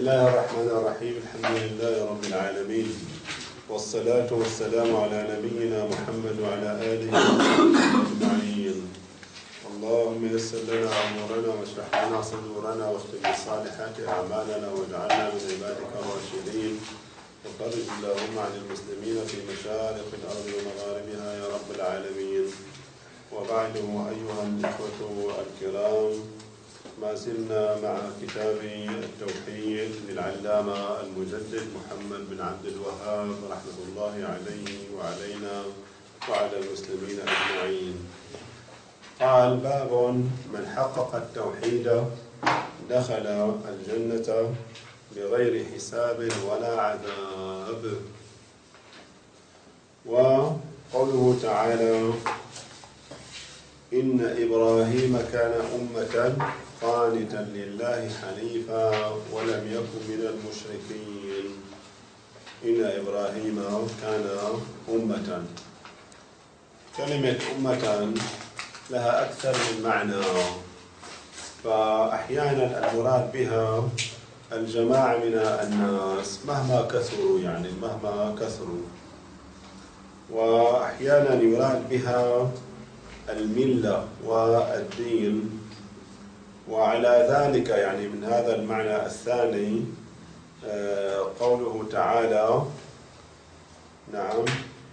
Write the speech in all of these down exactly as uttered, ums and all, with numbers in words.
الله الرحمن الرحيم. الحمد لله رب العالمين، والصلاة والسلام على نبينا محمد وعلى آله وصحبه أجمعين. اللهم يسر لنا أمورنا واشرح لنا صدورنا واختم بالصالحات أعمالنا واجعلنا من عبادك الراشدين، وفرج اللهم عن المسلمين في مشارق الأرض ومغاربها يا رب العالمين. وبعد، أيها الإخوة الكرام، ما زلنا مع كتاب التوحيد للعلامة المجدد محمد بن عبد الوهاب رحمة الله عليه وعلينا وعلى المسلمين أجمعين. قال: باب من حقق التوحيد دخل الجنة بغير حساب ولا عذاب. وقوله تعالى: إن إبراهيم كان أمة قانتا لله حنيفا ولم يكن من المشركين. إن إبراهيم كان أمة. كلمة أمة لها أكثر من معنى، فأحيانا المراد بها الجماعة من الناس مهما كثروا، يعني مهما كثروا، وأحيانا يراد بها الملة والدين. وعلى ذلك يعني من هذا المعنى الثاني قوله تعالى: نعم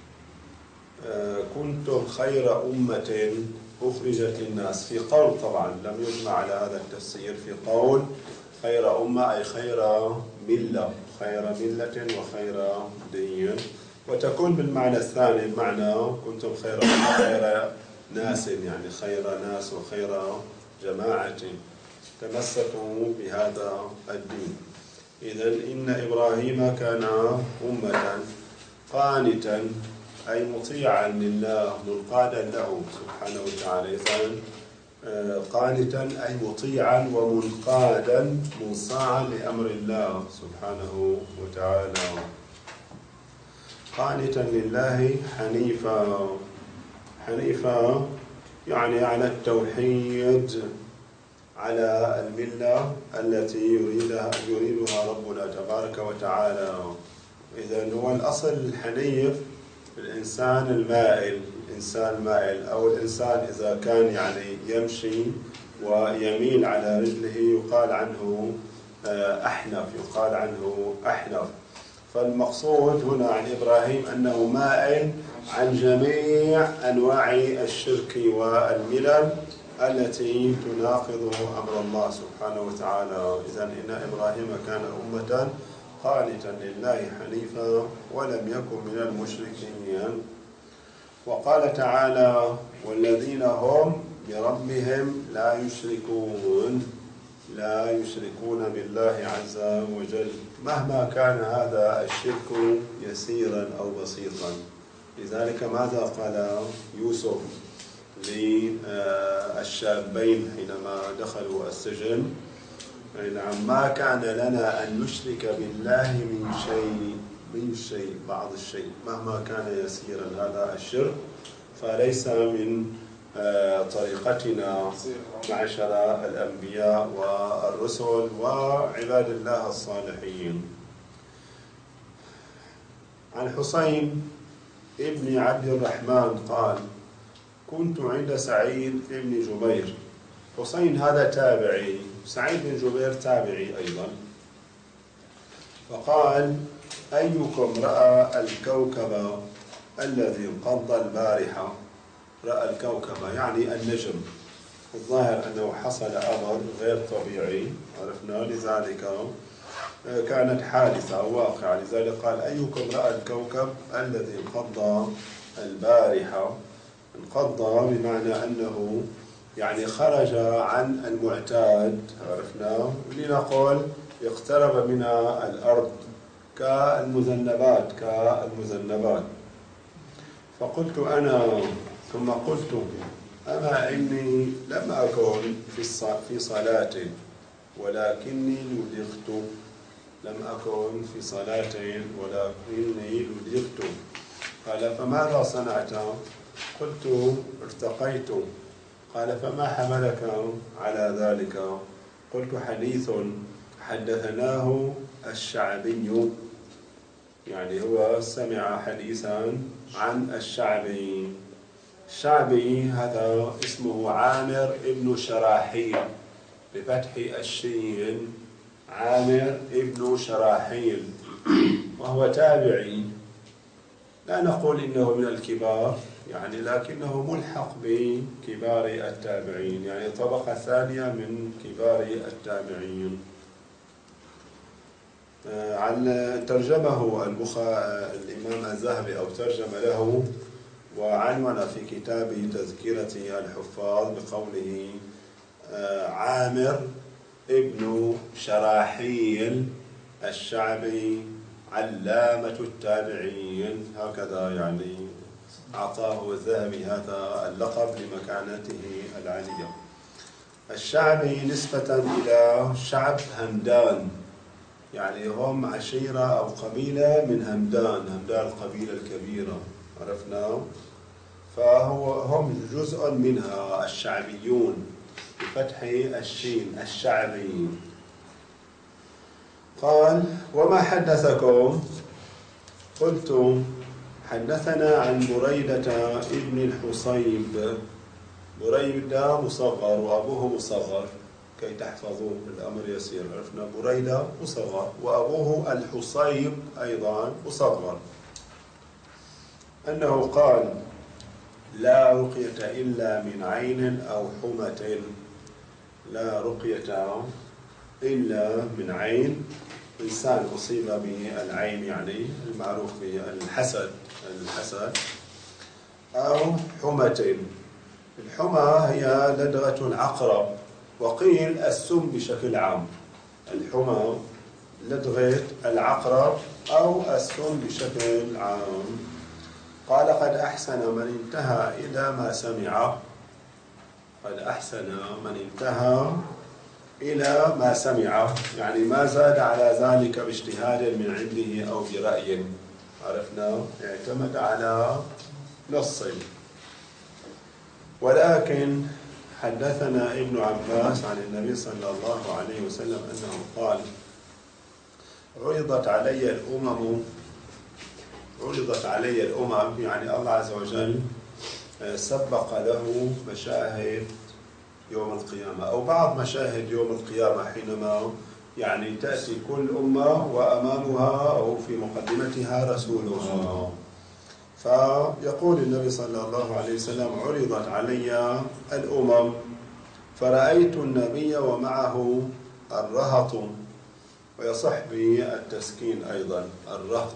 كنتم خير أمة أخرجت للناس. في قول طبعا لم يجمع على هذا التفسير، في قول خير أمة أي خير ملة، خير ملة وخير دين. وتكون بالمعنى الثاني بمعنى كنتم خير أمة خير ناس، يعني خير ناس وخير جماعة تمسكوا بهذا الدين. إذن إن إبراهيم كان أمة قانتا أي مطيعا لله منقادا له سبحانه وتعالى. إذن قانتا أي مطيعا ومنقادا منصاعا لأمر الله سبحانه وتعالى. قانتا لله حنيفا. حنيفا يعني على التوحيد، على الملة التي يريدها يريدها ربنا تبارك وتعالى. إذن هو الأصل الحنيف الإنسان المائل، الإنسان مائل، أو الإنسان إذا كان يعني يمشي ويميل على رجله يقال عنه أحنف، يقال عنه أحنف. فالمقصود هنا عن إبراهيم أنه مائل عن جميع أنواع الشرك والملل التي تناقض أمر الله سبحانه وتعالى. إذن إن إبراهيم كان أمة قانتا لله حنيفا ولم يكن من المشركين. وقال تعالى: والذين هم بربهم لا يشركون. لا يشركون بالله عز وجل مهما كان هذا الشرك يسيرا أو بسيطا. لذلك ماذا قال يوسف للشابين حينما دخلوا السجن؟ نعم: ما كان لنا أن نشرك بالله من شيء، من شيء بعض الشيء، مهما كان يسيرا هذا الشرك فليس من طريقتنا معشر الأنبياء والرسل وعباد الله الصالحين. عن حسين ابن عبد الرحمن قال: كنت عند سعيد بن جبير. حسين هذا تابعي، سعيد بن جبير تابعي أيضا. فقال: أيكم رأى الكوكب الذي انقض البارحة؟ رأى الكوكب يعني النجم. الظاهر أنه حصل أمر غير طبيعي عرفنا، لذلك كانت حادثة أو واقعة، لذلك قال: أيكم رأى الكوكب الذي انقض البارحة. انقض بمعنى أنه يعني خرج عن المعتاد عرفنا، لنقول اقترب من الأرض كالمذنبات كالمذنبات. فقلت أنا ثم قلت: أما إني لم أكن في صلاة ولكني لدغت. لم أكن في صلاة ولكني لدغت. قال: فماذا صنعت؟ قلت: ارتقيت. قال: فما حملك على ذلك؟ قلت: حديث حدثناه الشعبي، يعني هو سمع حديثا عن الشعبي. الشعبي هذا اسمه عامر ابن شراحيل بفتح الشين، عامر ابن شراحيل، وهو تابعي، لا نقول إنه من الكبار يعني، لكنه ملحق بكبار التابعين، يعني طبقة ثانية من كبار التابعين. عن ترجمه الإمام الذهبي أو ترجم له وعنون في كتابه تذكرة الحفاظ بقوله عامر ابن شراحيل الشعبي علامة التابعين، هكذا يعني أعطاه الذهبي هذا اللقب لمكانته العالية. الشعبي نسبة إلى شعب همدان، يعني هم عشيرة أو قبيلة من همدان، همدان القبيلة الكبيرة، عرفنا؟ فهو هم جزء منها الشعبيون بفتح الشين، الشعبي. قال: وما حدثكم؟ قلت: حدثنا عن بريدة ابن الحصيب. بريدة مصغر وأبوه مصغر كي تحفظوه، الأمر يسير، عرفنا؟ بريدة مصغر وأبوه الحصيب أيضا مصغر، أنه قال: لا رقية إلا من عين أو حمة. لا رقية إلا من عين، إنسان أصيب بالعين يعني المعروف بالحسد، الحسد، أو حمة. الحمى هي لدغة العقرب، وقيل السم بشكل عام. الحمى لدغة العقرب أو السم بشكل عام. قال: قد أحسن من انتهى إلى ما سمع. قد أحسن من انتهى إلى ما سمع، يعني ما زاد على ذلك باجتهاد من عنده أو برأي، عرفنا؟ اعتمد على نص. ولكن حدثنا ابن عباس عن النبي صلى الله عليه وسلم أنه قال: عرضت علي الأمم عرضت علي الأمم، يعني الله عز وجل سبق له مشاهد يوم القيامة أو بعض مشاهد يوم القيامة، حينما يعني تأتي كل أمة وأمامها أو في مقدمتها رسولها. فيقول النبي صلى الله عليه وسلم: عرضت علي الأمم فرأيت النبي ومعه الرهط، ويصح به التسكين أيضا، الرهط،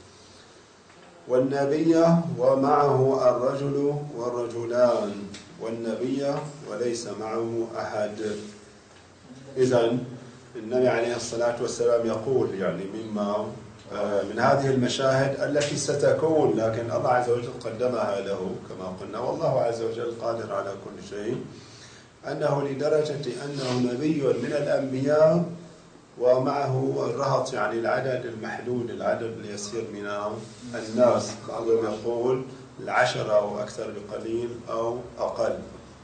والنبي ومعه الرجل والرجلان، والنبي وليس معه أحد. إذن النبي عليه الصلاة والسلام يقول يعني مما من هذه المشاهد التي ستكون، لكن الله عز وجل قدمها له كما قلنا، والله عز وجل قادر على كل شيء، أنه لدرجة أنه نبي من الأنبياء ومعه الرهط، يعني العدد المحدود، العدد اليسير من الناس، بعضهم يقول العشرة أو أكثر بقليل أو أقل.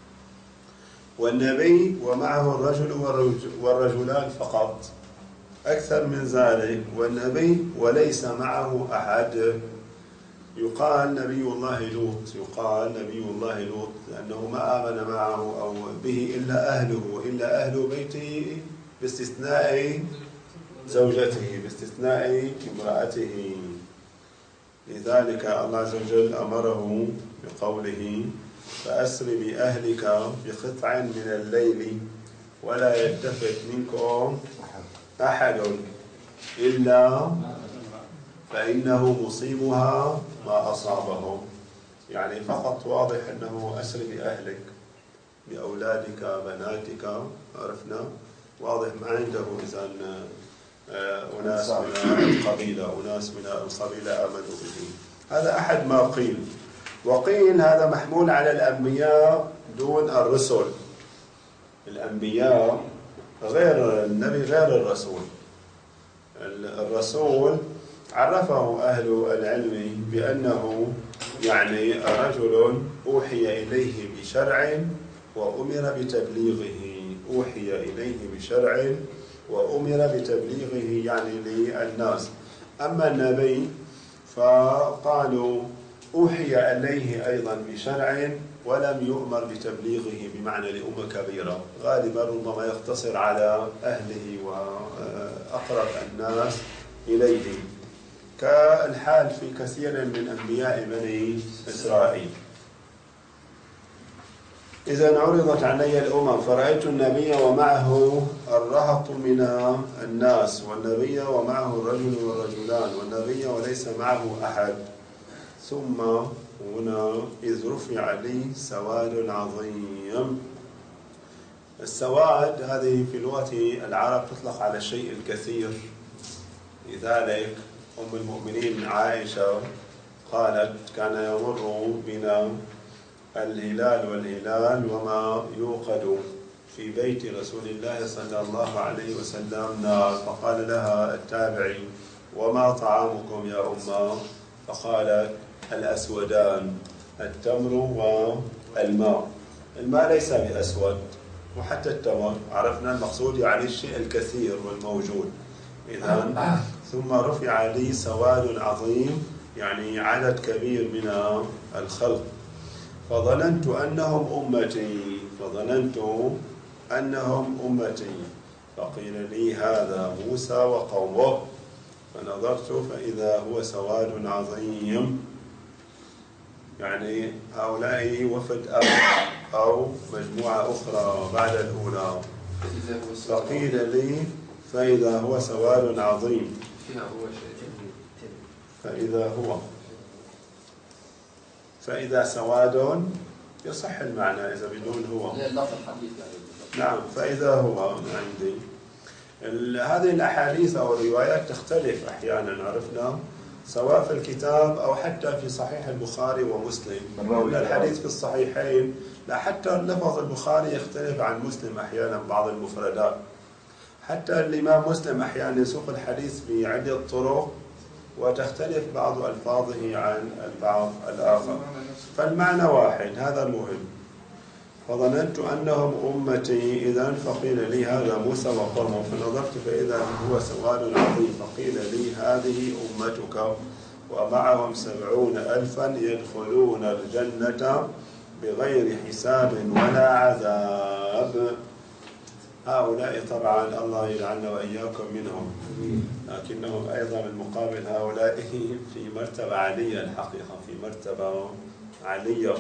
والنبي ومعه الرجل والرجلان فقط، أكثر من ذلك، والنبي وليس معه أحد. يقال نبي الله لوط، يقال نبي الله لوط لأنه ما آمن معه أو به إلا أهله، إلا أهل بيته باستثناء زوجته، باستثناء امرأته. لذلك الله عز وجل أمره بقوله: فأسر بأهلك بقطع من الليل ولا يلتفت منكم أحد إلا فإنه مصيبها ما أصابهم. يعني فقط واضح أنه أسر بأهلك، بأولادك، بناتك، عرفنا؟ واضح ما عنده إذن أناس من القبيلة، أناس من القبيلة آمنوا به. هذا أحد ما قيل. وقيل هذا محمول على الأنبياء دون الرسل. الأنبياء غير النبي غير الرسول. الرسول عرفه أهل العلم بأنه يعني رجل أوحي إليه بشرع وأمر بتبليغه، أوحي إليه بشرع وأمر بتبليغه يعني للناس. أما النبي فقالوا أوحي إليه أيضا بشرع ولم يؤمر بتبليغه بمعنى لأمة كبيرة، غالبا ربما يقتصر على أهله وأقرب الناس إليه، كالحال في كثير من أنبياء بني إسرائيل. إذا عرضت علي الأمم فرأيت النبي ومعه الرهط من الناس، والنبي ومعه الرجل والرجلان، والنبي وليس معه أحد. ثم هنا إذ رفع لي سواد عظيم. السواد هذه في لغة العرب تطلق على الشيء الكثير، لذلك أم المؤمنين عائشة قالت كان يمر بنا الهلال والهلال وما يوقد في بيت رسول الله صلى الله عليه وسلم نار، فقال لها التابعي وما طعامكم يا أمة؟ فقالت الأسودان التمر والماء. الماء ليس بأسود، وحتى التمر عرفنا المقصود يعني الشيء الكثير والموجود. إذن ثم رفع لي سواد عظيم يعني عدد كبير من الخلق، فظننت أنهم أمتي فظننت أنهم أمتي فقيل لي هذا موسى وقومه، فنظرت فإذا هو سواد عظيم، يعني هؤلاء وفد أو مجموعة أخرى بعد الأولى. فقيل لي فإذا هو سواد عظيم، فإذا هو فإذا سواد يصح المعنى إذا بدون هو. نعم، فإذا هو عندي. هذه الأحاديث أو الروايات تختلف أحيانا، عرفنا، سواء في الكتاب أو حتى في صحيح البخاري ومسلم. الحديث في الصحيحين، لا حتى لفظ البخاري يختلف عن مسلم أحيانا بعض المفردات، حتى الإمام مسلم أحيانا يسوق الحديث بعدة طرق وتختلف بعض ألفاظه عن البعض الآخر، فالمعنى واحد، هذا المهم. فظننت أنهم أمتي إذن فقيل لي هذا موسى وقومه، فنظرت فإذا هو سواد عظيم، فقيل لي هذه أمتك ومعهم سبعون ألفا يدخلون الجنة بغير حساب ولا عذاب. هؤلاء طبعا الله يجعلنا وإياكم منهم، لكنهم أيضا المقابل هؤلاء في مرتبة عالية الحقيقة، في مرتبة عالية.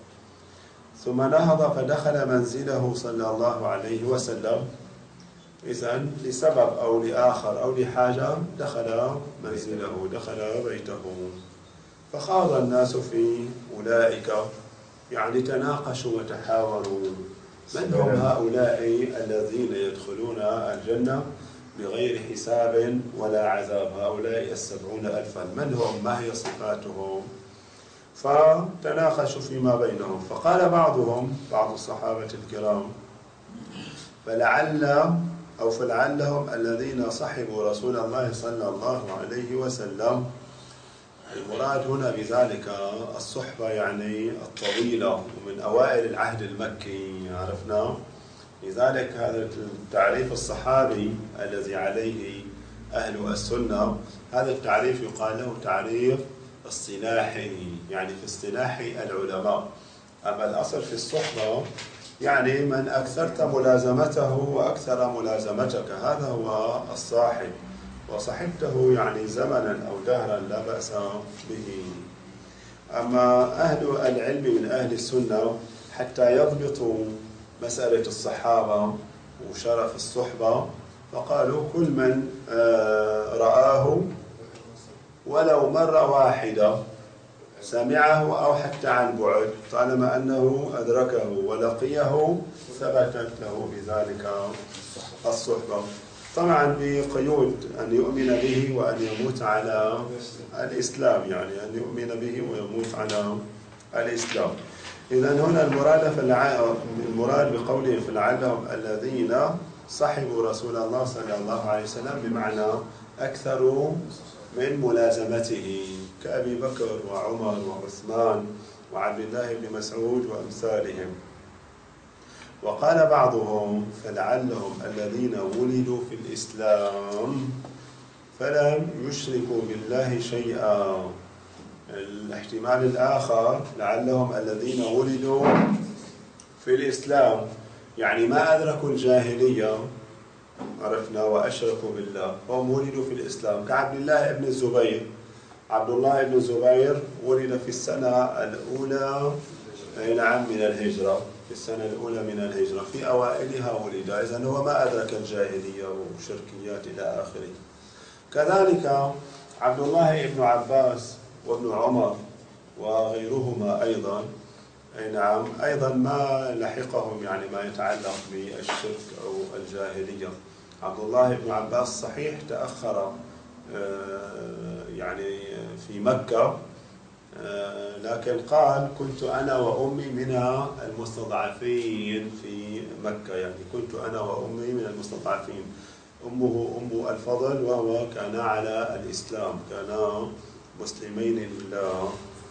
ثم نهض فدخل منزله صلى الله عليه وسلم، إذن لسبب أو لآخر أو لحاجة دخل منزله، دخل بيته. فخاض الناس في أولئك، يعني تناقشوا وتحاوروا من هم هؤلاء الذين يدخلون الجنة بغير حساب ولا عذاب، هؤلاء السبعون ألفا من هم؟ ما هي صفاتهم؟ فتناقشوا فيما بينهم. فقال بعضهم، بعض الصحابة الكرام، فلعل أو فلعلهم الذين صحبوا رسول الله صلى الله عليه وسلم. المراد هنا بذلك الصحبة يعني الطويلة ومن أوائل العهد المكي، عرفنا، لذلك هذا التعريف الصحابي الذي عليه أهل السنة، هذا التعريف يقال له تعريف اصطلاحي، يعني في اصطلاح العلماء. أما الأصل في الصحبة يعني من أكثرت ملازمته وأكثر ملازمتك، هذا هو الصاحب، وصحبته يعني زمنا أو دهرا لا بأس به. أما أهل العلم من أهل السنة حتى يضبطوا مسألة الصحابة وشرف الصحبة، فقالوا كل من رآه ولو مرة واحدة، سمعه أو حتى عن بعد، طالما أنه أدركه ولقيه ثبتت له بذلك الصحبة، طبعا بقيود أن يؤمن به وأن يموت على الإسلام، يعني أن يؤمن به ويموت على الإسلام. إذن هنا المراد المراد بقوله فلعلهم الذين صحبوا رسول الله صلى الله عليه وسلم، بمعنى أكثروا من ملازمته، كأبي بكر وعمر وعثمان وعبد الله بن مسعود وأمثالهم. وقال بعضهم فلعلهم الذين ولدوا في الإسلام فلم يشركوا بالله شيئا. الاحتمال الآخر لعلهم الذين ولدوا في الإسلام يعني ما أدركوا الجاهلية عرفنا وأشركوا بالله، هم ولدوا في الإسلام كعبد الله بن الزبير. عبد الله بن الزبير ولد في السنة الأولى نعم من الهجرة، في السنة الأولى من الهجرة في أوائلها ولد، إذن هو ما أدرك الجاهلية وشركيات إلى آخره. كذلك عبد الله بن عباس وابن عمر وغيرهما أيضا أي نعم أيضا ما لحقهم يعني ما يتعلق بالشرك أو الجاهلية. عبد الله بن عباس صحيح تأخر يعني في مكة، لكن قال كنت أنا وأمي من المستضعفين في مكة، يعني كنت أنا وأمي من المستضعفين. أمه أم الفضل وهو كان على الإسلام، كانا مسلمين لله.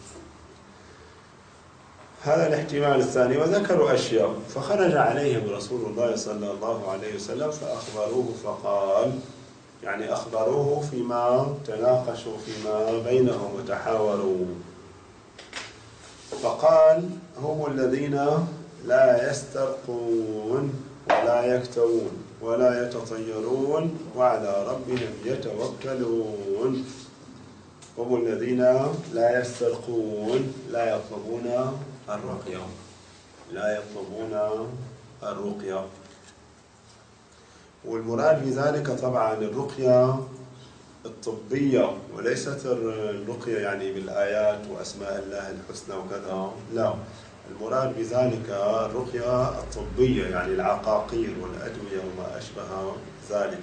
هذا الاحتمال الثاني. وذكروا أشياء فخرج عليهم رسول الله صلى الله عليه وسلم فأخبروه فقال يعني أخبروه فيما تناقشوا فيما بينهم وتحاوروا، فقال هم الذين لا يسترقون ولا يكتوون ولا يتطيرون وعلى ربهم يتوكلون. هم الذين لا يسترقون لا يطلبون الرقية لا يطلبون الرقية والمراد بذلك طبعا الرقية الطبية وليست الرقية يعني بالآيات وأسماء الله الحسنى وكذا، لا، المراد بذلك الرقية الطبية يعني العقاقير والأدوية وما أشبه ذلك.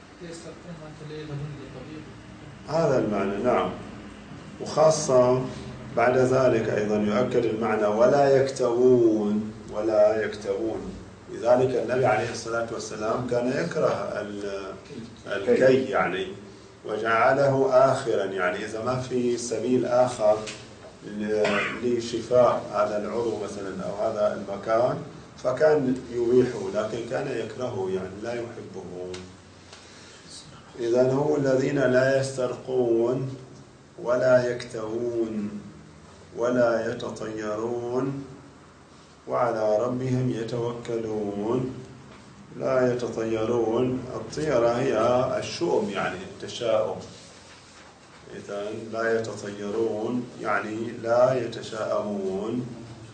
هذا المعنى نعم. وخاصة بعد ذلك أيضا يؤكد المعنى ولا يكتوون ولا يكتوون. لذلك النبي عليه الصلاة والسلام كان يكره الكي يعني وجعله آخرا، يعني إذا ما في سبيل آخر لشفاء هذا العضو مثلا أو هذا المكان فكان يبيحه، لكن كان يكرهه يعني لا يحبه. إذن هم الذين لا يسترقون ولا يكتوون ولا يتطيرون وعلى ربهم يتوكلون. لا يتطيرون، الطيرة هي الشؤم يعني التشاؤم، إذن لا يتطيرون يعني لا يتشاءمون.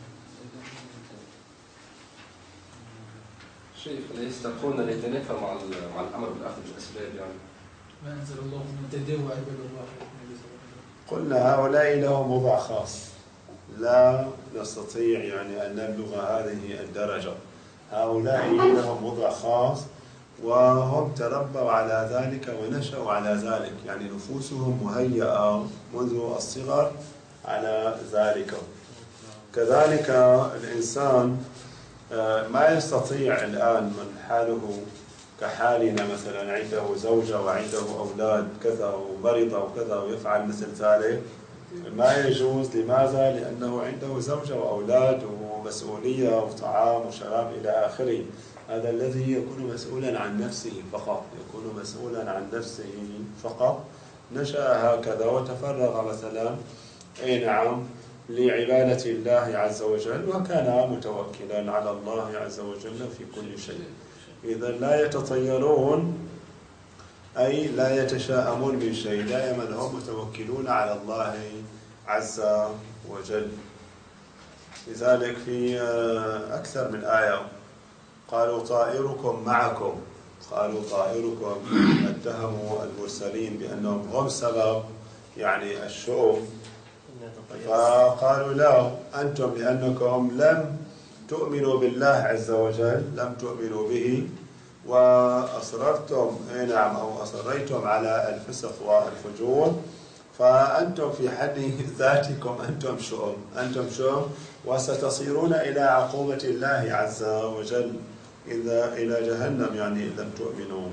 شيخ لا يسترقون ليتنافى مع مع الأمر بالأخذ بالأسباب يعني ما أنزل الله من تدعو عباد الله. قلنا هؤلاء لهم وضع خاص لا نستطيع يعني أن نبلغ هذه الدرجة. هؤلاء لهم وضع خاص وهم تربوا على ذلك ونشأوا على ذلك، يعني نفوسهم مهيئة منذ الصغر على ذلك. كذلك الإنسان ما يستطيع الآن من حاله كحالنا مثلا عنده زوجة وعنده أولاد كذا ومرض وكذا ويفعل مثل ذلك، ما يجوز. لماذا؟ لأنه عنده زوجة وأولاد ومسؤولية وطعام وشراب إلى آخره. هذا الذي يكون مسؤولا عن نفسه فقط، يكون مسؤولا عن نفسه فقط. نشأ هكذا وتفرغ مثلا أي نعم لعبادة الله عز وجل وكان متوكلا على الله عز وجل في كل شيء. إذا لا يتطيرون أي لا يتشاءمون من شيء، دائما هم متوكلون على الله عز وجل. لذلك في أكثر من آية قالوا طائركم معكم، قالوا طائركم، اتهموا المرسلين بأنهم هم سبب يعني الشؤم، فقالوا لا أنتم لأنكم لم تؤمنوا بالله عز وجل، لم تؤمنوا به وأصررتم نعم أو أصريتم على الفسق والفجور، فأنتم في حد ذاتكم أنتم شؤم، أنتم شؤم وستصيرون إلى عقوبة الله عز وجل إذا إلى جهنم يعني إن لم تؤمنوا.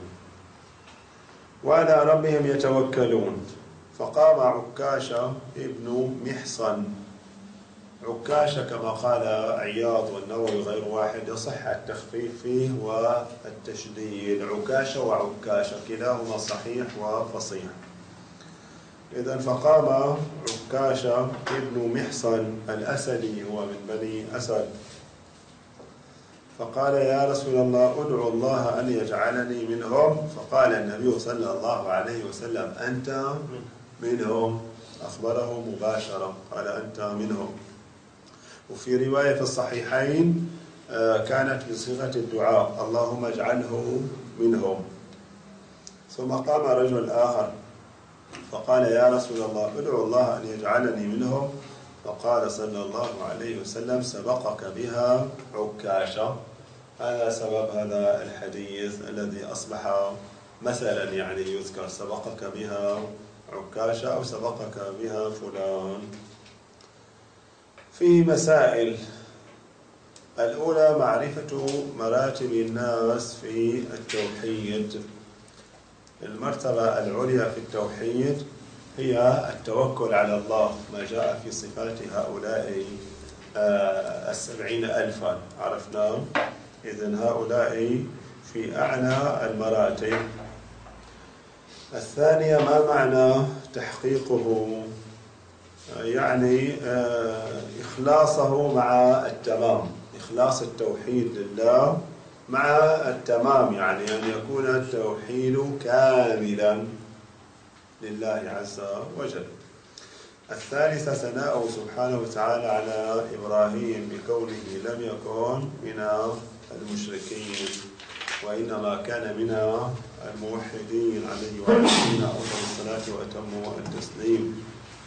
وعلى ربهم يتوكلون. فقام عكاشة ابن محصن. عكاشة كما قال عياض والنووي غير واحد يصح التخفيف فيه والتشديد، عكاشة وعكاشة كلاهما صحيح وفصيح. إذا فقام عكاشة ابن محصن الأسدي، هو من بني أسد، فقال يا رسول الله ادعو الله أن يجعلني منهم. فقال النبي صلى الله عليه وسلم أنت منهم، أخبره مباشرة قال أنت منهم. وفي رواية في الصحيحين كانت بصيغة الدعاء اللهم اجعله منهم. ثم قام رجل آخر فقال يا رسول الله ادعو الله أن يجعلني منهم. فقال صلى الله عليه وسلم سبقك بها عكاشة. هذا سبب هذا الحديث الذي أصبح مثلا، يعني يذكر سبقك بها عكاشة أو سبقك بها فلان. فيه مسائل. الأولى معرفة مراتب الناس في التوحيد. المرتبة العليا في التوحيد هي التوكل على الله، ما جاء في صفات هؤلاء السبعين ألفا عرفناه. إذن هؤلاء في أعلى المراتب. الثانية ما معنى تحقيقه، يعني إخلاصه مع التمام، إخلاص التوحيد لله مع التمام، يعني أن يكون التوحيد كاملا لله عز وجل. الثالثة ثناؤه سبحانه وتعالى على إبراهيم بكونه لم يكن من المشركين وإنما كان من الموحدين عليه وعلى نبينا أفضل الصلاة وأتم التسليم.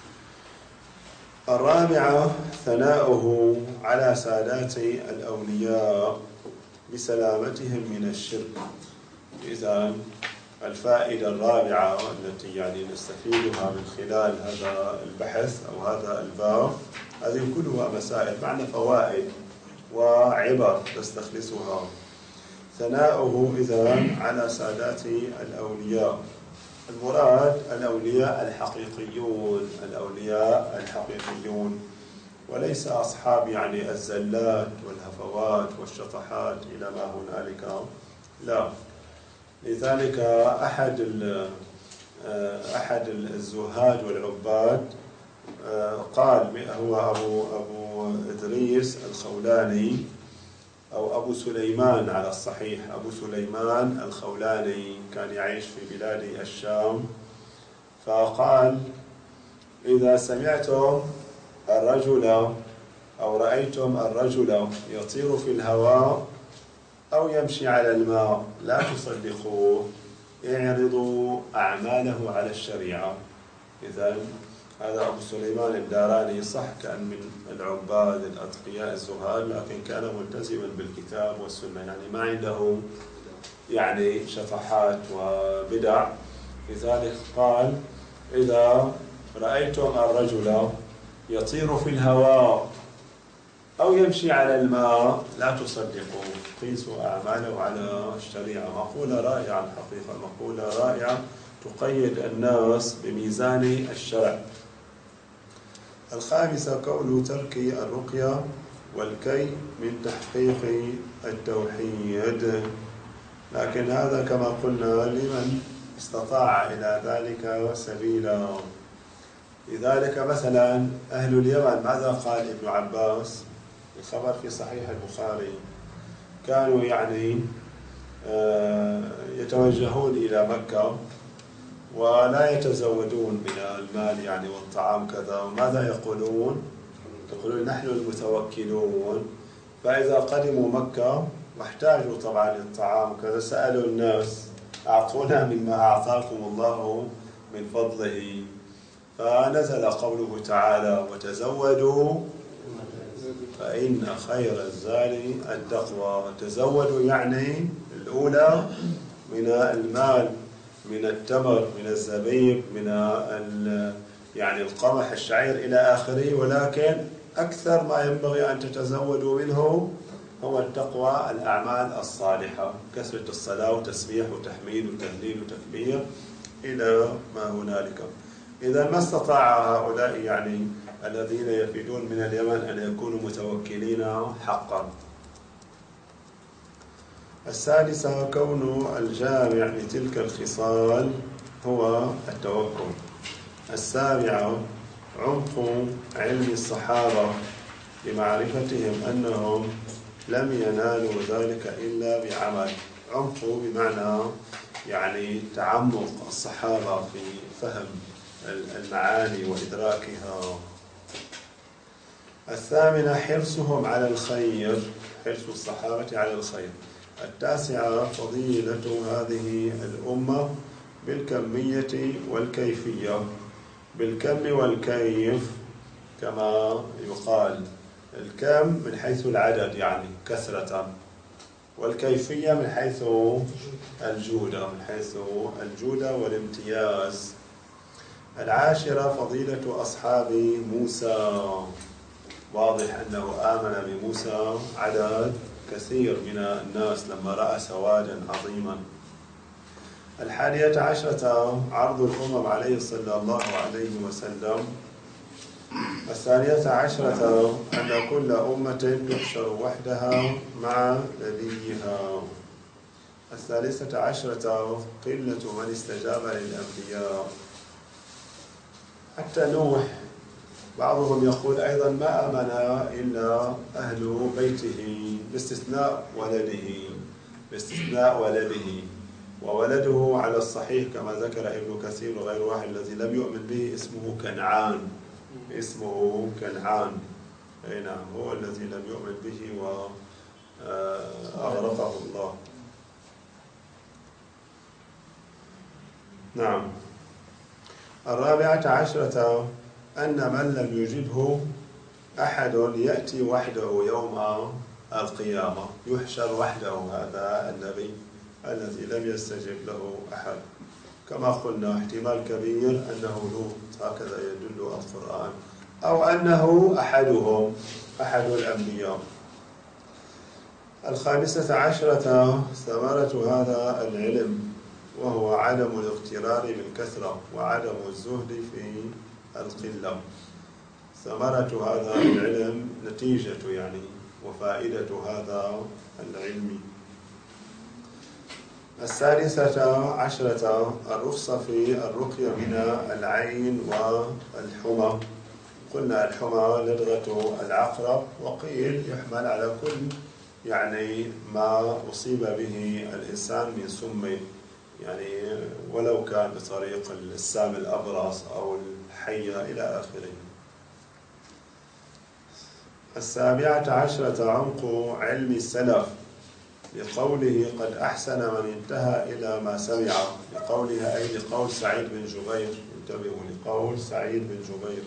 الرابعة ثناؤه على سادات الأولياء بسلامتهم من الشرك. إذا الفائدة الرابعة التي يعني نستفيدها من خلال هذا البحث أو هذا الباب، هذه كلها مسائل معنى فوائد وعبر نستخلصها. ثناؤه إذا على سادات الأولياء، المراد الأولياء الحقيقيون، الأولياء الحقيقيون، وليس أصحاب يعني الزلات والهفوات والشطحات إلى ما هنالك، لا. لذلك أحد أحد الزهاد والعباد قال، هو أبو أبو إدريس الخولاني أو أبو سليمان على الصحيح، أبو سليمان الخولاني كان يعيش في بلاد الشام. فقال إذا سمعتم الرجل أو رأيتم الرجل يطير في الهواء أو يمشي على الماء لا تصدقوه، اعرضوا أعماله على الشريعة. إذن هذا أبو سليمان الداراني صح كان من العباد الأتقياء الزهاد، لكن كان ملتزما بالكتاب والسنة، يعني ما عنده يعني شطحات وبدع. لذلك قال إذا رأيتم الرجل يطير في الهواء أو يمشي على الماء لا تصدقوا، قيسوا أعماله على الشريعة. مقولة رائعة الحقيقة، مقولة رائعة تقيد الناس بميزان الشرع. الخامسة قول ترك الرقية والكي من تحقيق التوحيد، لكن هذا كما قلنا لمن استطاع إلى ذلك سبيلا. لذلك مثلا أهل اليمن ماذا قال ابن عباس؟ الخبر في صحيح البخاري، كانوا يعني يتوجهون إلى مكة ولا يتزودون من المال يعني والطعام كذا، وماذا يقولون؟ يقولون نحن المتوكلون. فإذا قدموا مكة واحتاجوا طبعا للطعام كذا سألوا الناس أعطونا مما أعطاكم الله من فضله. فنزل قوله تعالى وتزودوا فإن خير الزاد التقوى. تزودوا يعني الأولى من المال، من التمر، من الزبيب، من يعني القمح، الشعير إلى آخره، ولكن أكثر ما ينبغي أن تتزودوا منه هو التقوى، الأعمال الصالحة، كثرة الصلاة وتسبيح وتحميد وتهليل وتكبير إلى ما هنالك. إذا ما استطاع هؤلاء يعني الذين يفيدون من اليمن أن يكونوا متوكلين حقا. السادسة كون الجامع لتلك الخصال هو التوكل. السابعة عمق علم الصحابة لمعرفتهم أنهم لم ينالوا ذلك إلا بعمل. عمق بمعنى يعني تعمق الصحابة في فهم المعاني وإدراكها. الثامنة حرصهم على الخير، حرص الصحابة على الخير. التاسعة فضيلة هذه الأمة بالكمية والكيفية. بالكم والكيف كما يقال، الكم من حيث العدد يعني كثرة، والكيفية من حيث الجودة، من حيث الجودة والامتياز. العاشرة فضيلة أصحاب موسى. واضح أنه آمن بموسى عدد كثير من الناس لما رأى سوادا عظيما. الحادية عشرة عرض الأمم عليه صلى الله عليه وسلم. الثانية عشرة أن كل أمة تحشر وحدها مع نبيها. الثالثة عشرة قلة من استجاب للأنبياء. حتى نوح بعضهم يقول أيضا ما آمن إلا أهل بيته باستثناء ولده، باستثناء ولده، وولده على الصحيح كما ذكر ابن كثير وغير واحد الذي لم يؤمن به اسمه كنعان، اسمه كنعان، أي نعم هو الذي لم يؤمن به وأغرقه الله. نعم. الرابعة عشرة أن من لم يجبه أحد يأتي وحده يوم القيامة، يحشر وحده هذا النبي الذي لم يستجب له أحد. كما قلنا احتمال كبير أنه لوط، هكذا يدل القرآن، أو أنه أحدهم، أحد الأنبياء. الخامسة عشرة ثمرة هذا العلم، وهو عدم الاغترار بالكثرة وعدم الزهد في القلة. ثمرة هذا العلم نتيجة يعني وفائدة هذا العلم. السادسة عشرة الرخصة في الرقية من العين والحمى. قلنا الحمى لدغة العقرب، وقيل يحمل على كل يعني ما أصيب به الإنسان من سم، يعني ولو كان بطريق السام الأبرص أو الحية إلى آخره. السابعة عشرة عمق علم السلف لقوله قد أحسن من انتهى إلى ما سمع، لقولها أي لقول سعيد بن جبير، انتبهوا لقول سعيد بن جبير،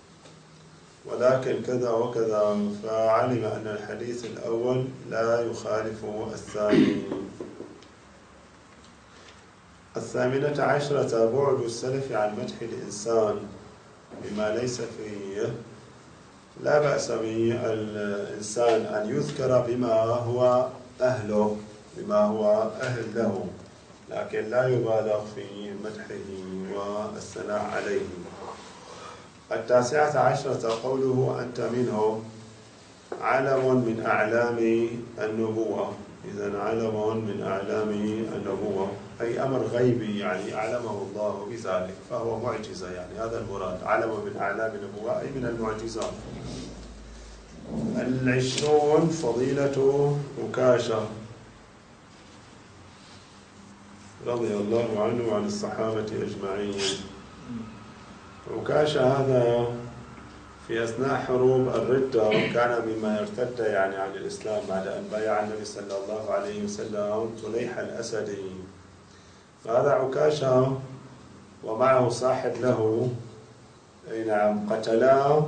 ولكن كذا وكذا، فعلم أن الحديث الأول لا يخالف الثاني. الثامنة عشرة بعد السلف عن مدح الإنسان بما ليس فيه. لا بأس بالإنسان أن يذكر بما هو أهله، بما هو أهل له، لكن لا يبالغ في مدحه والثناء عليه. التاسعة عشرة قوله أنت منه علم من أعلام النبوة. إذن علم من أعلام النبوة أي أمر غيبي، يعني أعلمه الله بذلك، فهو معجزة، يعني هذا المراد، علم من أعلام النبوة أي من المعجزات. العشرون فضيلة عكاشة رضي الله عنه وعن الصحابة أجمعين. عكاشة هذا في أثناء حروب الردة كان مما يرتد يعني عن الإسلام بعد أن بايع النبي صلى الله عليه وسلم طليحة الأسدي. فهذا عكاشة ومعه صاحب له، أي نعم، قتلا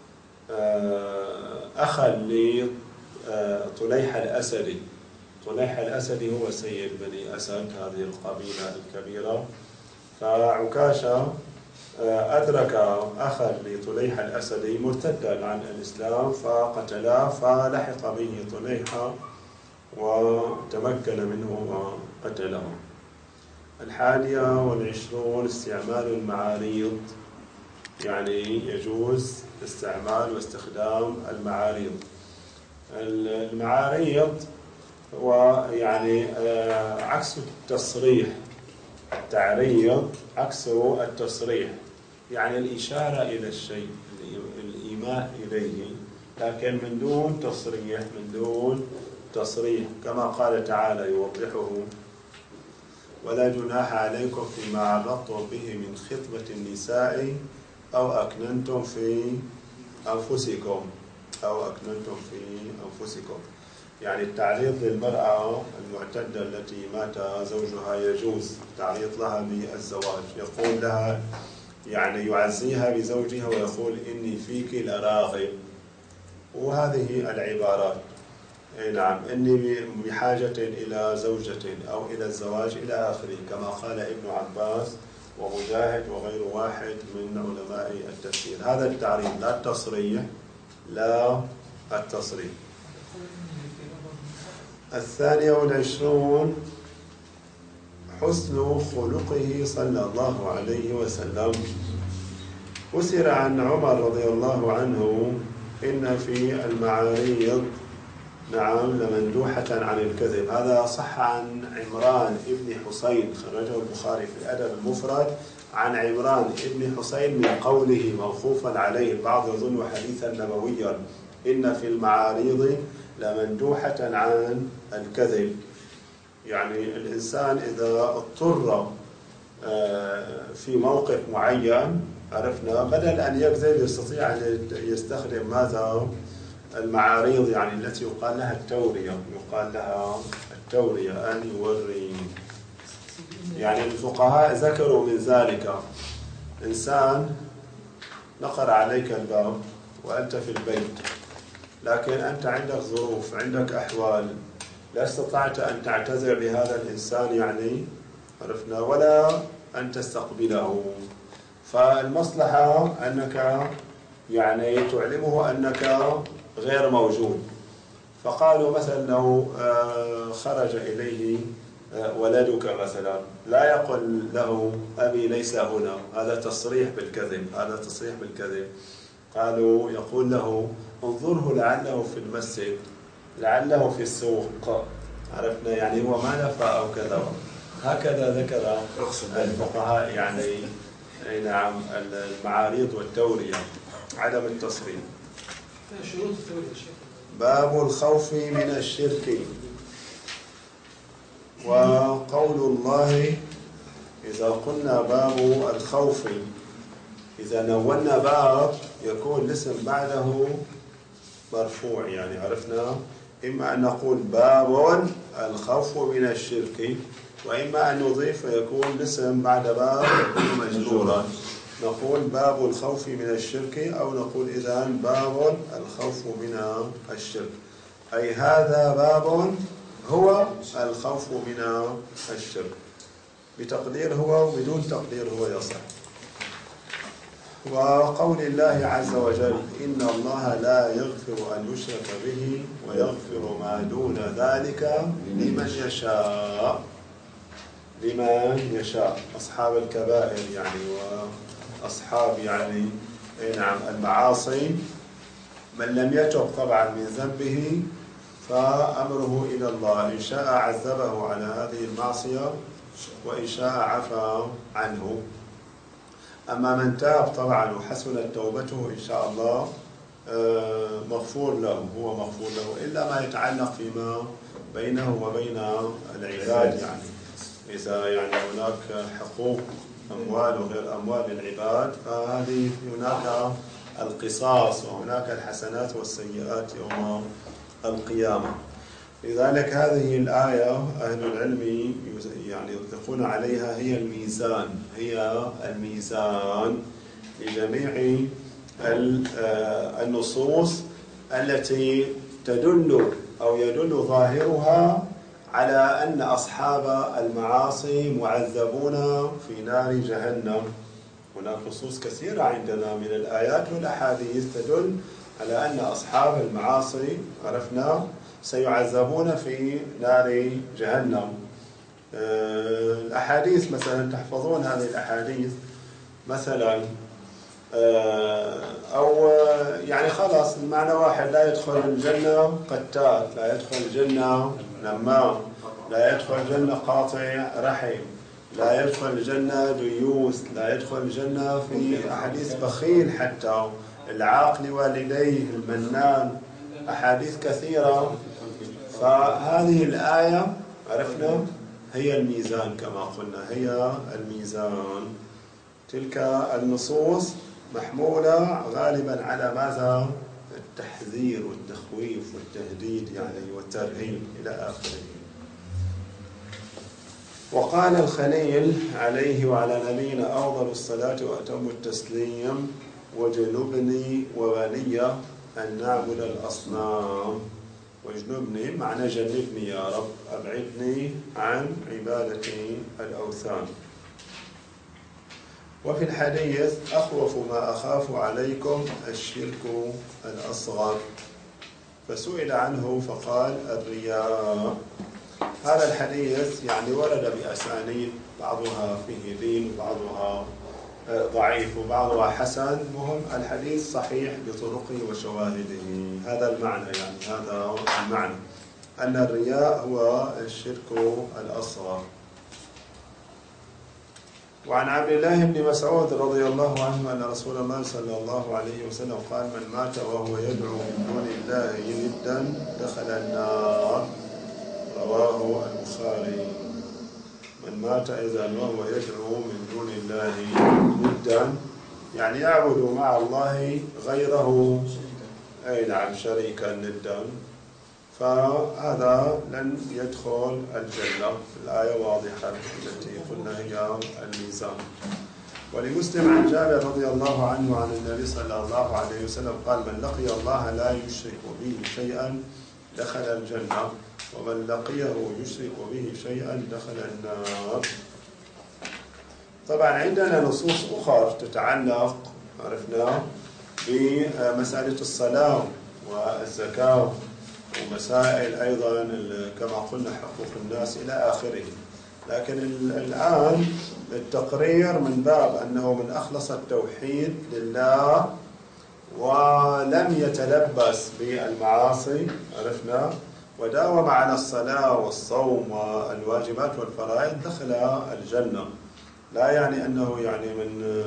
أخا لطليحة الأسدي. طليحة الأسدي هو سيد بني أسد، هذه القبيلة الكبيرة. فعكاشة أدرك أخا لطليحة الأسدي مرتدا عن الإسلام فقتلاه، فلحق به طليحة وتمكن منه وقتله. الحادية والعشرون استعمال المعاريض، يعني يجوز استعمال واستخدام المعاريض. المعاريض هو يعني عكس التصريح. التعريض عكسه التصريح، يعني الإشارة إلى الشيء، الإيماء إليه، لكن من دون تصريح، من دون تصريح، كما قال تعالى يوضحه: ولا جناح عليكم فيما عرضتم به من خطبة النساء أو أكننتم في أنفسكم أو أكننتم في أنفسكم. يعني التعريض للمرأة المعتدة التي مات زوجها يجوز التعريض لها بالزواج، يقول لها يعني يعزيها بزوجها ويقول إني فيك لراغب، وهذه العبارات. أي نعم، إني بحاجة إلى زوجة أو إلى الزواج إلى آخره، كما قال ابن عباس ومجاهد وغير واحد من علماء التفسير. هذا التعريض، لا التصريح، لا التصريح. الثانية والعشرون حسن خلقه صلى الله عليه وسلم. أسر عن عمر رضي الله عنه إن في المعاريض نعم لمندوحة عن الكذب. هذا صح عن عمران ابن حسين، خرجه البخاري في الأدب المفرد عن عمران ابن حسين من قوله موقوفا عليه، البعض يظن حديثا نبويا: إن في المعاريض لمندوحة عن الكذب. يعني الإنسان إذا اضطر في موقف معين، عرفنا، بدل أن يكذب يستطيع أن يستخدم ماذا؟ المعاريض، يعني التي يقال لها التورية، يقال لها التورية، أن يوري. يعني الفقهاء ذكروا من ذلك: إنسان نقر عليك الباب وأنت في البيت، لكن أنت عندك ظروف، عندك أحوال، لا استطعت أن تعتذر لهذا الإنسان، يعني عرفنا، ولا أن تستقبله، فالمصلحة أنك يعني تعلمه أنك غير موجود. فقالوا مثلا لو خرج إليه ولدك مثلا، لا يقول له أبي ليس هنا، هذا تصريح بالكذب، هذا تصريح بالكذب. قالوا يقول له انظره لعله في المسجد، لعله في السوق، عرفنا، يعني هو ما نفى أو كذا. هكذا ذكر الفقهاء يعني أي نعم المعاريض والتورية، عدم التصريح. شروط التورية شيخ. باب الخوف من الشرك. وقول الله: إذا قلنا باب الخوف، إذا نولنا باب يكون الاسم بعده مرفوع، يعني عرفنا، إما أن نقول باب الخوف من الشرك، وإما أن نضيف فيكون الاسم بعد باب يكون مجرورا، نقول باب الخوف من الشرك، أو نقول إذن باب الخوف من الشرك، أي هذا باب هو الخوف من الشرك، بتقدير هو وبدون تقدير هو يصح. وقول الله عز وجل: إن الله لا يغفر أن يشرك به ويغفر ما دون ذلك لمن يشاء. لمن يشاء، أصحاب الكبائر يعني، وأصحاب يعني نعم المعاصي، من لم يتب طبعا من ذنبه فأمره إلى الله، إن شاء عذبه على هذه المعصية وإن شاء عفى عنه. أما من تاب طبعا وحسنت توبته إن شاء الله مغفور له، هو مغفور له، إلا ما يتعلق فيما بينه وبين العباد، يعني إذا يعني هناك حقوق أموال وغير أموال للعباد، فهذه هناك القصاص وهناك الحسنات والسيئات يوم القيامة. لذلك هذه الآية أهل العلم يعني يطلقون عليها هي الميزان، هي الميزان لجميع النصوص التي تدل أو يدل ظاهرها على أن أصحاب المعاصي معذبون في نار جهنم. هناك نصوص كثيرة عندنا من الآيات والأحاديث تدل على أن أصحاب المعاصي عرفنا سيعذبون في نار جهنم. الأحاديث مثلا تحفظون هذه الأحاديث، مثلا أو يعني خلاص المعنى واحد، لا يدخل الجنة قتال، لا يدخل الجنة نمام، لا يدخل الجنة قاطع رحم، لا يدخل الجنة ديوث، لا يدخل الجنة في أحاديث بخيل، حتى العاق لوالديه، المنان، أحاديث كثيرة. فهذه الآية عرفنا هي الميزان كما قلنا، هي الميزان. تلك النصوص محمولة غالبا على ماذا؟ التحذير والتخويف والتهديد يعني والترهيب إلى آخره. وقال الخليل عليه وعلى نبينا أفضل الصلاة وأتم التسليم: وجنبني وولي أن نعبد الأصنام. واجنبني معنى جنبني يا رب، أبعدني عن عبادة الأوثان. وفي الحديث: أخوف ما أخاف عليكم الشرك الأصغر. فسئل عنه فقال: الرياء. هذا الحديث يعني ورد بأسانيد، بعضها فيه دين وبعضها ضعيف وبعضها حسن، مهم الحديث صحيح بطرقه وشواهده. هذا المعنى، يعني هذا المعنى أن الرياء هو الشرك الأصغر. وعن عبد الله بن مسعود رضي الله عنه أن رسول الله صلى الله عليه وسلم قال: من مات وهو يدعو من دون الله ندا دخل النار. رواه البخاري. من مات إذا وهو يدعو من دون الله ندا يعني يعبد مع الله غيره، أي نعم شريكا ندا، فهذا لن يدخل الجنة. الآية واضحة التي قلنا هي الميزان. ولمسلم عن جابر رضي الله عنه عن النبي صلى الله عليه وسلم قال: من لقي الله لا يشرك به شيئا دخل الجنة، ومن لقيه يشرك به شيئا دخل النار. طبعا عندنا نصوص أخرى تتعلق عرفنا بمسألة الصلاة والزكاة ومسائل أيضا كما قلنا حقوق الناس إلى آخره. لكن الآن التقرير من باب أنه من أخلص التوحيد لله ولم يتلبس بالمعاصي عرفنا، وداوم على الصلاة والصوم والواجبات والفرائض دخل الجنة. لا يعني أنه يعني من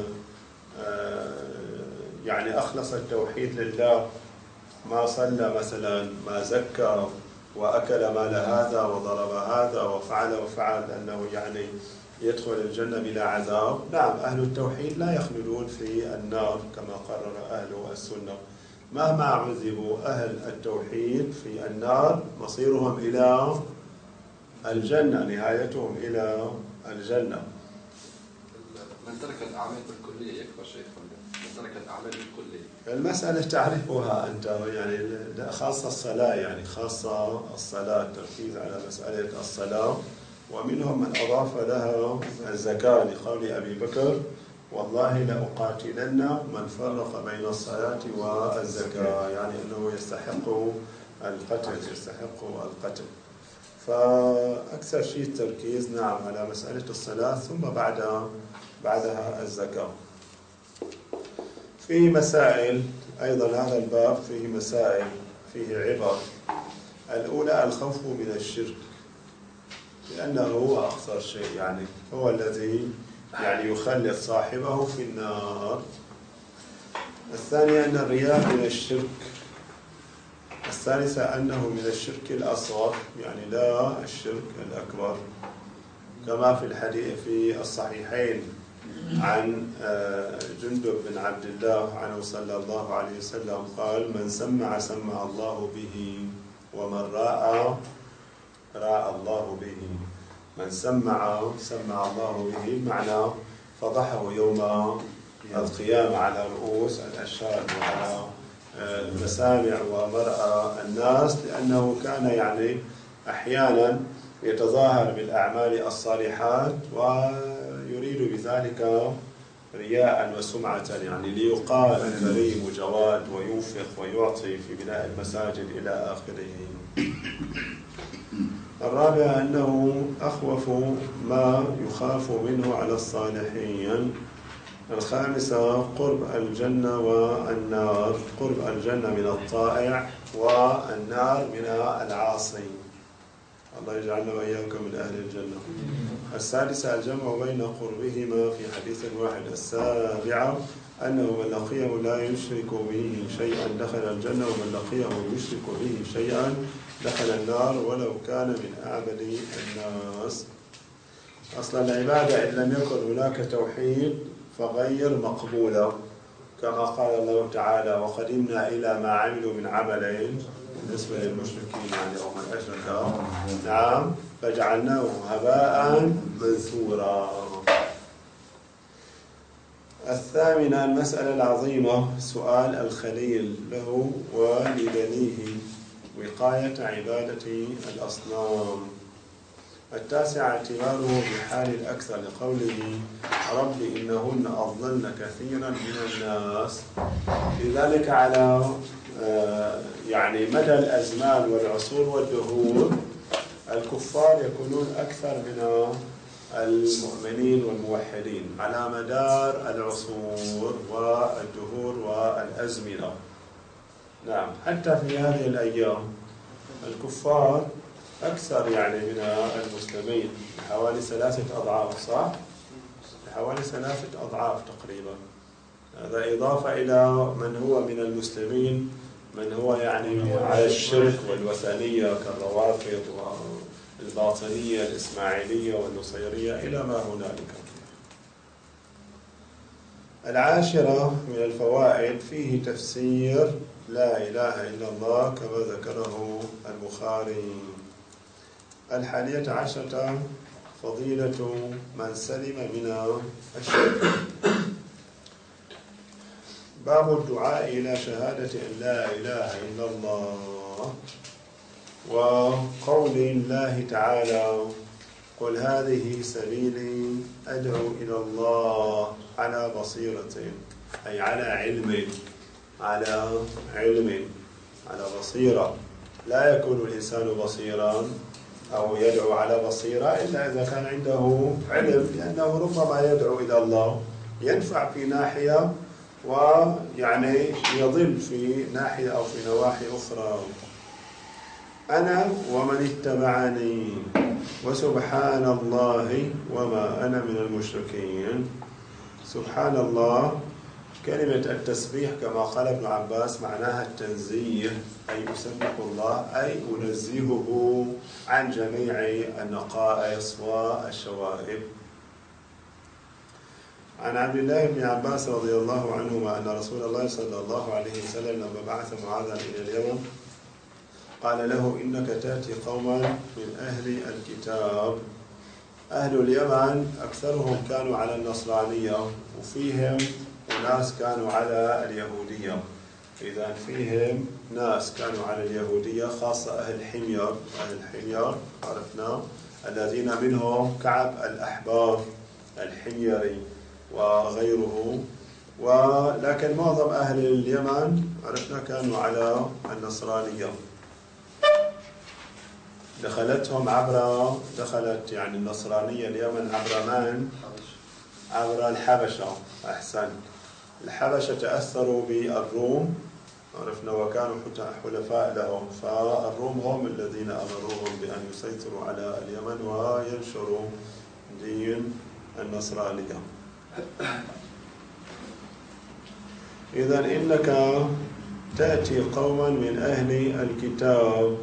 يعني أخلص التوحيد لله، ما صلى مثلا، ما زكى، وأكل مال هذا وضرب هذا وفعل وفعل، أنه يعني يدخل الجنة بلا عذاب. نعم، أهل التوحيد لا يخلدون في النار كما قرر أهل السنة. مهما عذبوا أهل التوحيد في النار مصيرهم إلى الجنة، نهايتهم إلى الجنة. من ترك الأعمال بالكلية يكفر شيخ؟ من ترك الأعمال بالكلية المسألة تعرفها أنت، يعني خاصة الصلاة، يعني خاصة الصلاة، التركيز على مسألة الصلاة. ومنهم من أضاف لها الزكاة لقول أبي بكر: والله لأقاتلن من فرق بين الصلاة والزكاة، يعني أنه يستحق القتل، يستحق القتل. فأكثر شيء التركيز نعم على مسألة الصلاة، ثم بعد بعدها الزكاة. في مسائل أيضا، هذا الباب فيه مسائل، فيه عبر. الأولى: الخوف من الشرك، لأنه هو أخطر شيء، يعني هو الذي يعني يخلد صاحبه في النار. الثانية: أن الرياء من الشرك. الثالثة: أنه من الشرك الأصغر، يعني لا الشرك الأكبر، كما في الحديث في الصحيحين عن جندب بن عبد الله عنه صلى الله عليه وسلم قال: من سمع سمع الله به، ومن راى راى الله به. من سمع سمع الله به، معنى فضحه يوم القيامة على رؤوس الأشهاد وعلى المسامع ومرأى الناس، لأنه كان يعني أحيانا يتظاهر بالأعمال الصالحات ويريد بذلك رياء وسمعة، يعني ليقال كريم وجواد وينفق ويعطي في بناء المساجد إلى آخره. الرابع: أنه أخوف ما يخاف منه على الصالحين. الخامسة قرب الجنة والنار، قرب الجنة من الطائع والنار من العاصي. الله يجعلنا وإياكم من أهل الجنة. السادسة الجمع بين قربهما في حديث واحد. السابعة أنه من لقيه لا يشرك به شيئا دخل الجنة، ومن لقيه يشرك به شيئا دخل النار ولو كان من أعبد الناس. أصلا العبادة إن لم يكن هناك توحيد فغير مقبولة، كما قال الله تعالى: وقدمنا إلى ما عملوا من عمل بالنسبة للمشركين يعني أو من أشرك، نعم، فجعلناه هباء منثورا. الثامنة المسألة العظيمة، سؤال الخليل له ولبنيه وقاية عبادة الأصنام. التاسع اعتباره بحال الأكثر لقوله: رب إنهن أضللن كثيرا من الناس. لذلك على يعني مدى الأزمان والعصور والدهور الكفار يكونون أكثر من المؤمنين والموحدين على مدار العصور والدهور والأزمنة. نعم، حتى في هذه الأيام الكفار أكثر يعني من المسلمين بحوالي ثلاثة أضعاف، صح؟ بحوالي ثلاثة أضعاف تقريبا. هذا إضافة إلى من هو من المسلمين من هو يعني على الشرك والوثنية كالروافض والباطنية الإسماعيلية والنصيرية إلى ما هنالك. العاشرة من الفوائد فيه تفسير لا إله إلا الله كما ذكره البخاري. الحادية عشرة فضيلة من سلم من الشرك. باب الدعاء إلى شهادة أن لا إله إلا الله، وقول الله تعالى: قل هذه سبيلي أدعو إلى الله على بصيرة، أي على علم، على علم على بصيرة. لا يكون الإنسان بصيرا أو يدعو على بصيرة إلا إذا كان عنده علم، لأنه ربما يدعو إلى الله ينفع في ناحية ويعني يضل في ناحية أو في نواحي أخرى. أنا ومن اتبعني وسبحان الله وما أنا من المشركين. سبحان الله كلمة التسبيح كما قال ابن عباس معناها التنزيه، أي أسبح الله أي أنزهه عن جميع النقائص والشوائب. عن عبد الله بن عباس رضي الله عنهما أن رسول الله صلى الله عليه وسلم لما بعث معاذا إلى اليمن قال له: إنك تأتي قوما من أهل الكتاب. أهل اليمن أكثرهم كانوا على النصرانية، وفيهم وناس كانوا على اليهودية. إذا فيهم ناس كانوا على اليهودية، خاصة أهل حمير. أهل حمير عرفنا الذين منهم كعب الأحبار الحميري وغيره، ولكن معظم أهل اليمن عرفنا كانوا على النصرانية. دخلتهم عبر دخلت يعني النصرانية اليمن عبر من؟ عبر الحبشة. أحسن. الحبشة تأثروا بالروم عرفنا وكانوا حلفاء لهم، فالروم هم الذين أمروهم بأن يسيطروا على اليمن وينشروا دين النصرانية. إذا إنك تأتي قوما من أهل الكتاب،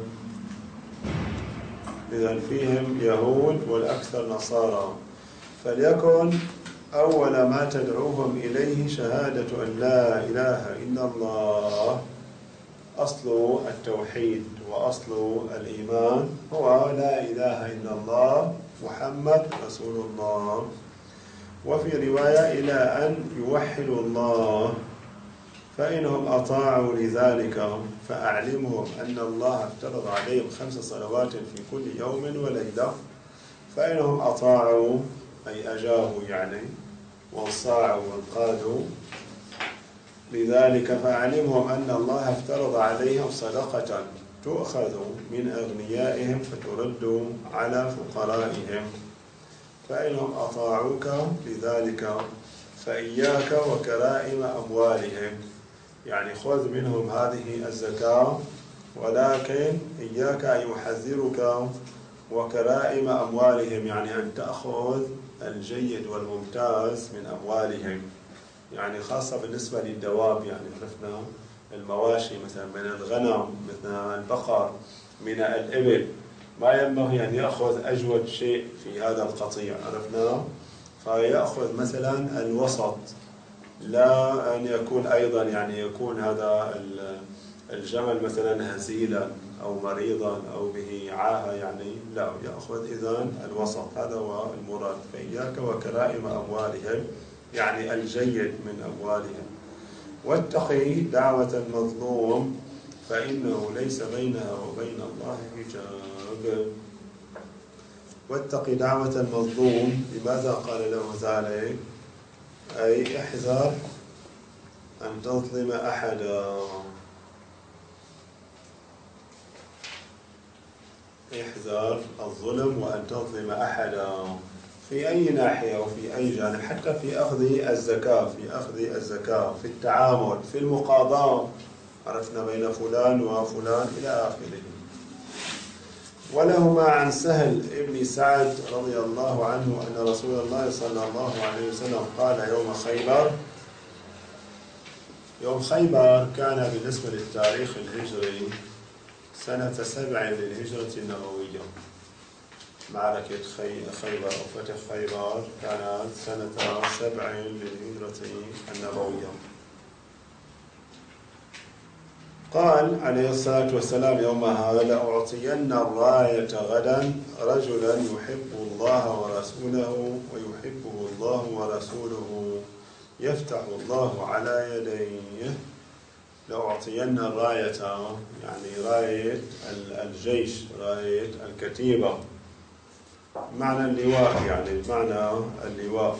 إذا فيهم يهود والأكثر نصارى، فليكن أول ما تدعوهم إليه شهادة أن لا إله إلا الله. أصل التوحيد وأصل الإيمان هو لا إله إلا الله محمد رسول الله. وفي رواية إلى أن يوحدوا الله، فإنهم أطاعوا لذلك فأعلمهم أن الله افترض عليهم خمس صلوات في كل يوم وليلة، فإنهم أطاعوا أي أجابوا يعني وانصاعوا وانقادوا لذلك، فأعلمهم أن الله افترض عليهم صدقة تؤخذ من أغنيائهم فترد على فقرائهم، فإنهم أطاعوك لذلك فإياك وكرائم أموالهم، يعني خذ منهم هذه الزكاة، ولكن إياك أن يحذرك وكرائم أموالهم، يعني أن تأخذ الجيد والممتاز من أموالهم، يعني خاصة بالنسبة للدواب، يعني عرفنا المواشي مثلا من الغنم، مثل البقر، من الإبل، ما ينبغي أن يأخذ أجود شيء في هذا القطيع، عرفنا، فيأخذ مثلا الوسط، لا أن يكون أيضا يعني يكون هذا الجمل مثلا هزيلا أو مريضا أو به عاهة، يعني لا، يأخذ إذن الوسط، هذا هو المراد. فإياك وكرائم أموالهم، يعني الجيد من أموالهم. واتقي دعوة المظلوم فإنه ليس بينها وبين الله حجاب. واتقي دعوة المظلوم، لماذا قال له ذلك؟ أي احذر أن تظلم أحدا، احذر الظلم وأن تظلم أحدا في أي ناحية وفي أي جانب، حتى في أخذ الزكاة، في أخذ الزكاة، في التعامل، في المقاضاة، عرفنا بين فلان وفلان إلى آخره. ولهما عن سهل ابن سعد رضي الله عنه أن رسول الله صلى الله عليه وسلم قال يوم خيبر، يوم خيبر كان بالنسبة للتاريخ الهجري سنة سبع للهجرة النبوية، معركة خيبر أو فتح خيبر كانت سنة سبع للهجرة النبوية. قال عليه الصلاة والسلام يومها لأعطين الراية غدا رجلا يحب الله ورسوله ويحبه الله ورسوله يفتح الله على يديه. لأعطين الراية يعني راية الجيش، راية الكتيبة، معنى اللواء، يعني معنى اللواء.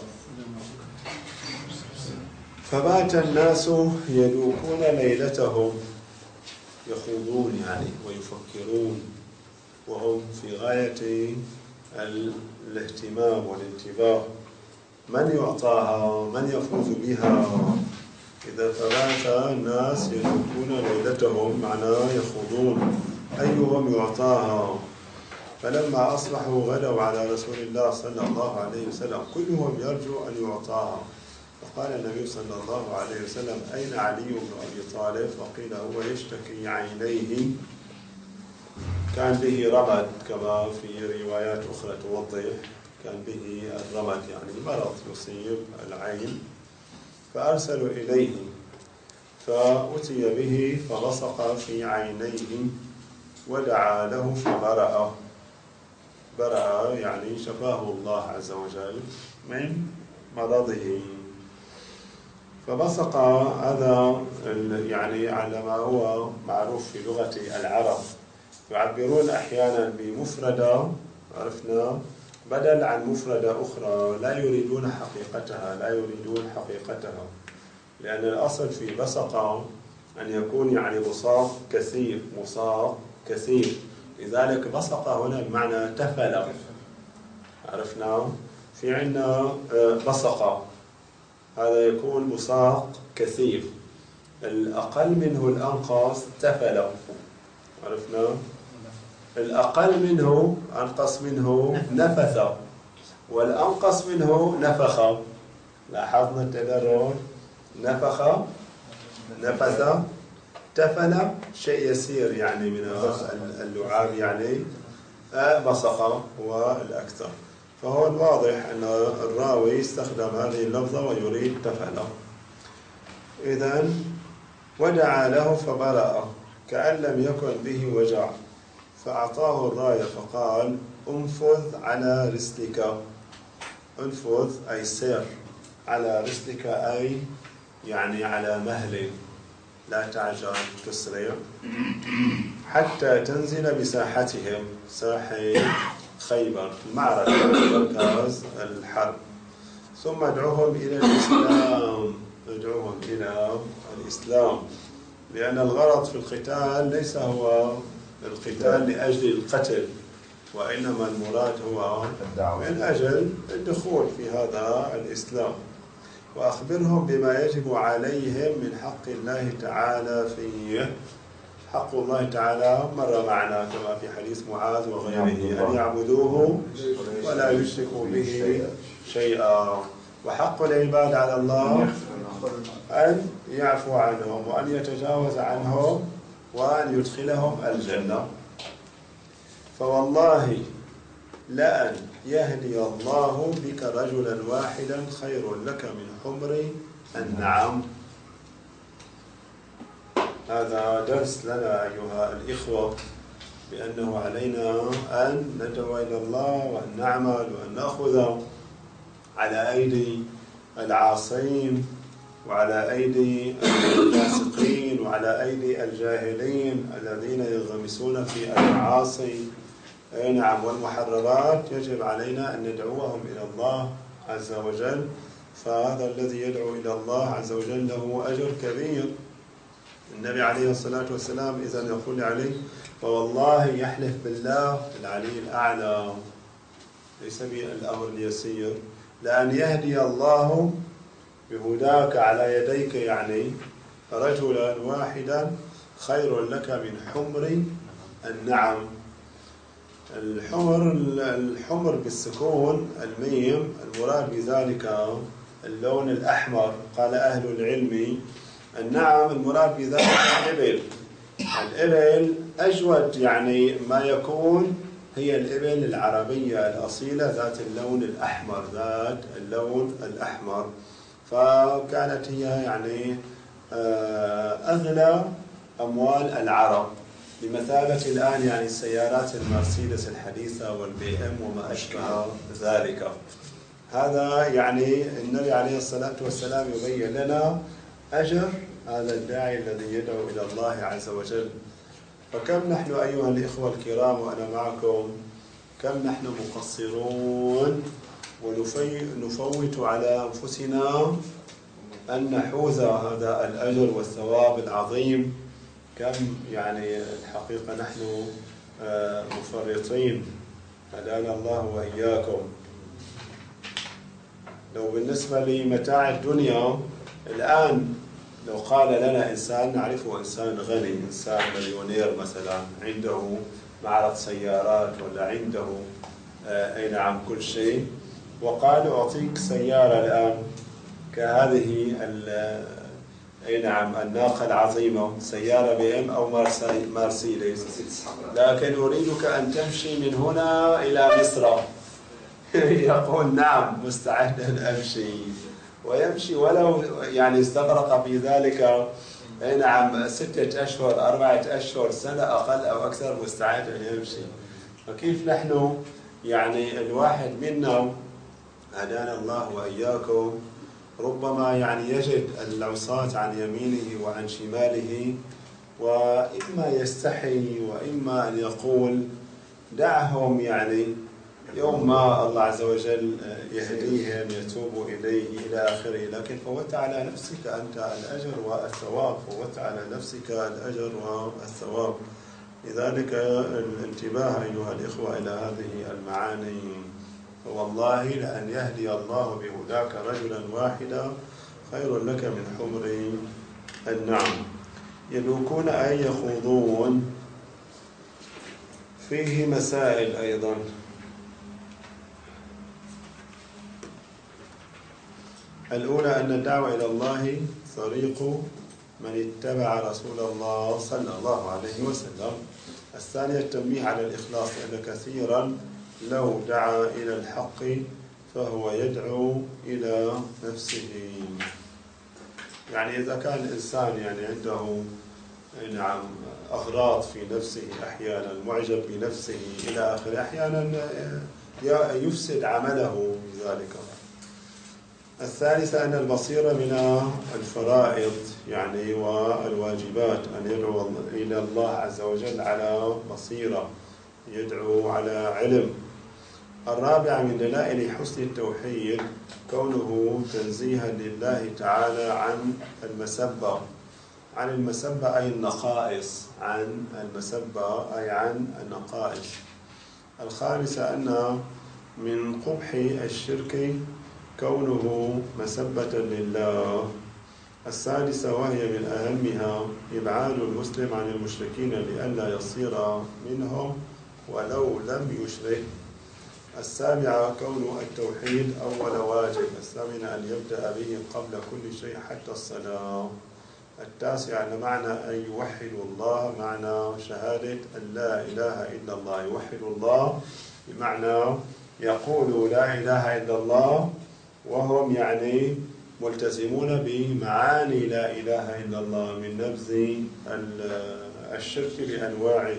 فبات الناس يدوكون ليلتهم، يخوضون يعني ويفكرون، وهم في غاية الاهتمام والانتباه، من يعطاها، من يفوز بها. إذا فبات الناس يدوكون ليلتهم معناه يخوضون أيهم يعطاها. فلما أصبحوا غدوا على رسول الله صلى الله عليه وسلم كلهم يرجو أن يعطاها. فقال النبي صلى الله عليه وسلم أين علي بن أبي طالب؟ فقيل هو يشتكي عينيه، كان به رمد كما في روايات أخرى توضح، كان به الرمد يعني مرض يصيب العين. فأرسلوا إليه فأتي به فلصق في عينيه ودعا له فبرأ، برأ يعني شفاه الله عز وجل من مرضه. فبصق هذا يعني على ما هو معروف في لغة العرب، يعبرون أحيانا بمفردة، عرفنا، بدل عن مفردة أخرى، لا يريدون حقيقتها، لا يريدون حقيقتها، لأن الأصل في بصق أن يكون يعني بصاق كثير، مصاق كثير، لذلك بصق هنا بمعنى تفل، عرفنا. في عندنا بصق هذا يكون بصاق كثير، الأقل منه الأنقص تفل، عرفنا. الأقل منه أنقص منه نفث، والأنقص منه نفخ. لاحظنا التدرج، نفخ، نفث، تفل شيء يسير يعني من اللعاب، يعني بصق هو الأكثر. فهو الواضح أن الراوي استخدم هذه اللفظة ويريد تفل. إذن ودعا له فبرأ كأن لم يكن به وجع، فأعطاه الراية فقال انفذ على رسلك. انفذ أي سير، على رسلك أي يعني على مهل، لا تعجل تسرع، حتى تنزل بساحتهم، ساحة خيبر المعركة مركز الحرب، ثم ادعوهم إلى الإسلام، ادعوهم إلى الإسلام، لأن الغرض في القتال ليس هو القتال لأجل القتل، وإنما المراد هو من أجل الدخول في هذا الإسلام. وأخبرهم بما يجب عليهم من حق الله تعالى فيه. حق الله تعالى مر معنا كما في حديث معاذ وغيره، أن يعبدوه ولا يشركوا به شيئا. وحق العباد على الله أن يعفو عنهم وأن يتجاوز عنهم وأن يدخلهم الجنة. فوالله لأن يهدي الله بك رجلا واحدا خير لك من حمر النعم. هذا درس لنا أيها الإخوة بأنه علينا أن ندعو إلى الله وأن نعمل وأن نأخذ على أيدي العاصين وعلى أيدي الفاسقين وعلى أيدي الجاهلين الذين ينغمسون في المعاصي نعم والمحررات. يجب علينا أن ندعوهم إلى الله عز وجل، فهذا الذي يدعو إلى الله عز وجل له أجر كبير. النبي عليه الصلاة والسلام إذا يقول عليه فوالله يحلف بالله العلي الأعلى، ليس بالأمر اليسير، لأن يهدي الله بهداك على يديك يعني رجلا واحدا خير لك من حمر النعم. الحمر الحمر بالسكون الميم المراد بذلك اللون الأحمر. قال أهل العلم النعم المراد بذلك الإبل. الإبل أجود يعني ما يكون، هي الإبل العربية الأصيلة ذات اللون الأحمر ذات اللون الأحمر. فكانت هي يعني أغلى أموال العرب بمثابة الآن يعني السيارات المرسيدس الحديثة والبي ام وما أشبه ذلك. هذا يعني النبي عليه الصلاة والسلام يبين لنا أجر هذا الداعي الذي يدعو إلى الله عز وجل. فكم نحن أيها الإخوة الكرام وأنا معكم، كم نحن مقصرون ونفوت على أنفسنا أن نحوز هذا الأجر والثواب العظيم. كم يعني الحقيقة نحن مفرطين، هدانا الله وإياكم. لو بالنسبة لمتاع الدنيا الآن، لو قال لنا إنسان نعرفه إنسان غني، إنسان مليونير مثلا، عنده معرض سيارات ولا عنده أي نعم كل شيء، وقال أعطيك سيارة الآن كهذه أي نعم الناقة العظيمة، سيارة بي ام أو مرسيدس، لكن أريدك أن تمشي من هنا إلى مصر. يقول نعم مستعد أن أمشي، ويمشي ولو يعني استغرق في ذلك أي نعم ستة أشهر أربعة أشهر سنة أقل أو أكثر، مستعد أن يمشي. فكيف نحن يعني الواحد منا هدانا الله وإياكم ربما يعني يجد العصاة عن يمينه وعن شماله، وإما يستحي وإما أن يقول دعهم يعني يوم ما الله عز وجل يهديهم يتوبوا إليه إلى آخره، لكن فوت على نفسك أنت الأجر والثواب، فوت على نفسك الأجر والثواب. لذلك الانتباه أيها الإخوة إلى هذه المعاني. فوالله لأن يهدي الله بهداك رجلا واحدا خير لك من حمر النعم. يدوكون أي يخوضون. فيه مسائل أيضا. الأولى أن الدعوة إلى الله طريق من اتبع رسول الله صلى الله عليه وسلم. الثانية التنبيه على الإخلاص، لأن كثيرا لو دعا إلى الحق فهو يدعو إلى نفسه. يعني إذا كان الإنسان يعني عنده نعم أغراض في نفسه، أحيانا معجب بنفسه إلى آخره، أحيانا يفسد عمله بذلك. الثالثة أن البصيرة من الفرائض يعني والواجبات، أن يدعو إلى الله عز وجل على بصيرة، يدعو على علم. الرابعة من دلائل حسن التوحيد كونه تنزيها لله تعالى عن المسبة. عن المسبة أي النقائص، عن المسبة أي عن النقائص. الخامسة أن من قبح الشرك كونه مسبة لله. السادسة وهي من أهمها إبعاد المسلم عن المشركين لئلا يصير منهم ولو لم يشرك. السابعة كون التوحيد أول واجب. الثامنة أن يبدأ به قبل كل شيء حتى الصلاة. التاسعة أن معنى أن يوحد الله معنى شهادة أن لا إله إلا الله. يوحد الله بمعنى يقول لا إله إلا الله وهم يعني ملتزمون بمعاني لا إله إلا الله من نبذ الشرك بأنواعه.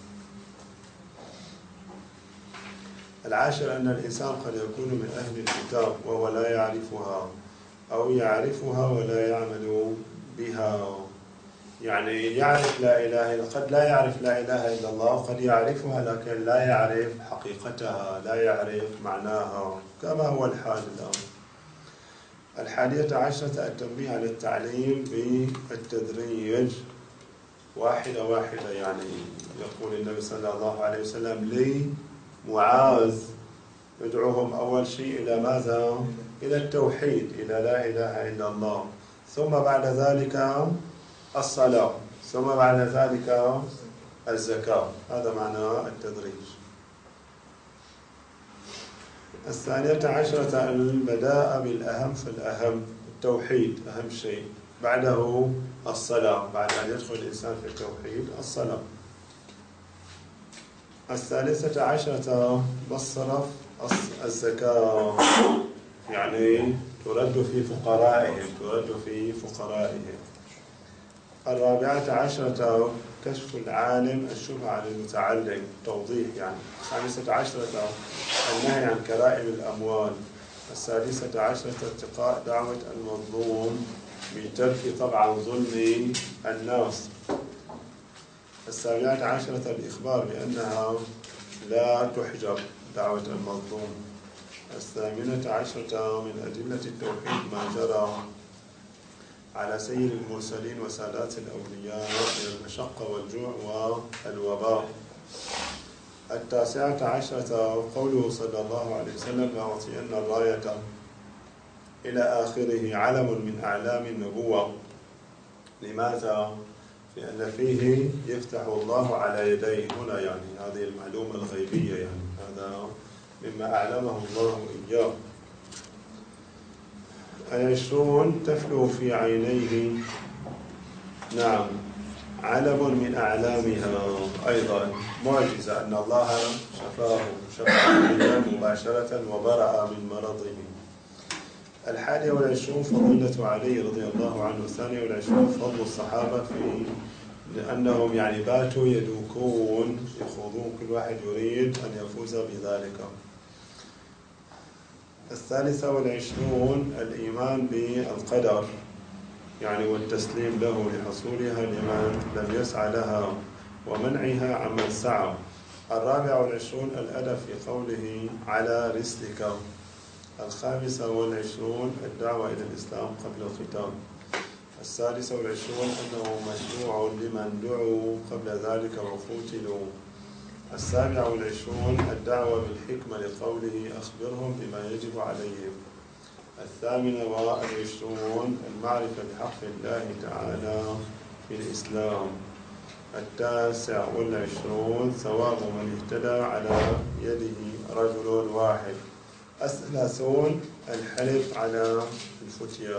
العاشر أن الإنسان قد يكون من أهل الكتاب وهو لا يعرفها أو يعرفها ولا يعمل بها. يعني يعرف لا إله إلا قد لا يعرف لا إله إلا الله، قد يعرفها لكن لا يعرف حقيقتها، لا يعرف معناها كما هو الحال الآن. الحادية عشرة التنبيه على التعليم بالتدريج واحدة واحدة. يعني يقول النبي صلى الله عليه وسلم لي معاذ يدعوهم أول شيء إلى ماذا؟ إلى التوحيد، إلى لا إله إلا الله، ثم بعد ذلك الصلاة، ثم بعد ذلك الزكاة. هذا معنى التدريج. الثانية عشرة البداء بالأهم فالأهم. التوحيد أهم شيء، بعده الصلاة، بعد أن يدخل الإنسان في التوحيد الصلاة. الثالثة عشرة مصرف الزكاة، يعني ترد في فقرائهم، ترد في فقرائهم. الرابعة عشرة كشف العالم الشبهة على المتعلم، توضيح يعني. الخامسة عشرة النهي عن كرائم الأموال. السادسة عشرة ارتقاء دعوة المظلوم بترك طبعا ظلم الناس. السابعة عشرة الإخبار بأنها لا تحجب دعوة المظلوم. الثامنة عشرة من أدلة التوحيد ما جرى على سيد المرسلين وسادات الأولياء من المشقة والجوع والوباء. التاسعة عشرة قوله صلى الله عليه وسلم لأعطين الراية إلى آخره، علم من أعلام النبوة. لماذا؟ لأن فيه يفتح الله على يديه هنا، يعني هذه المعلومة الغيبية، يعني هذا مما أعلمه الله إياه. العشرون تفلو في عينيه، نعم علم من أعلامها أيضا، معجزة أن الله شفاه شفاه مباشرة وبرأ من مرضه. الحادي والعشرون فضيلة علي رضي الله عنه. الثاني والعشرون فضل الصحابة في لأنهم يعني باتوا يدوكون يخوضون، كل واحد يريد أن يفوز بذلك. الثالثة والعشرون الإيمان بالقدر، يعني والتسليم له لحصولها لمن لم يسعى لها ومنعها عمن سعى. الرابع والعشرون الأدب في قوله على رسلك. الخامسة والعشرون الدعوة إلى الإسلام قبل الختام. السادسة والعشرون أنه مشروع لمن دعوا قبل ذلك وقتلوا. السابع والعشرون الدعوة بالحكمة لقوله أخبرهم بما يجب عليهم. الثامنة والعشرون المعرفة بحق الله تعالى في الإسلام. التاسع والعشرون ثواب من اهتدى على يده رجل واحد. الثلاثون الحلف على الفتيا.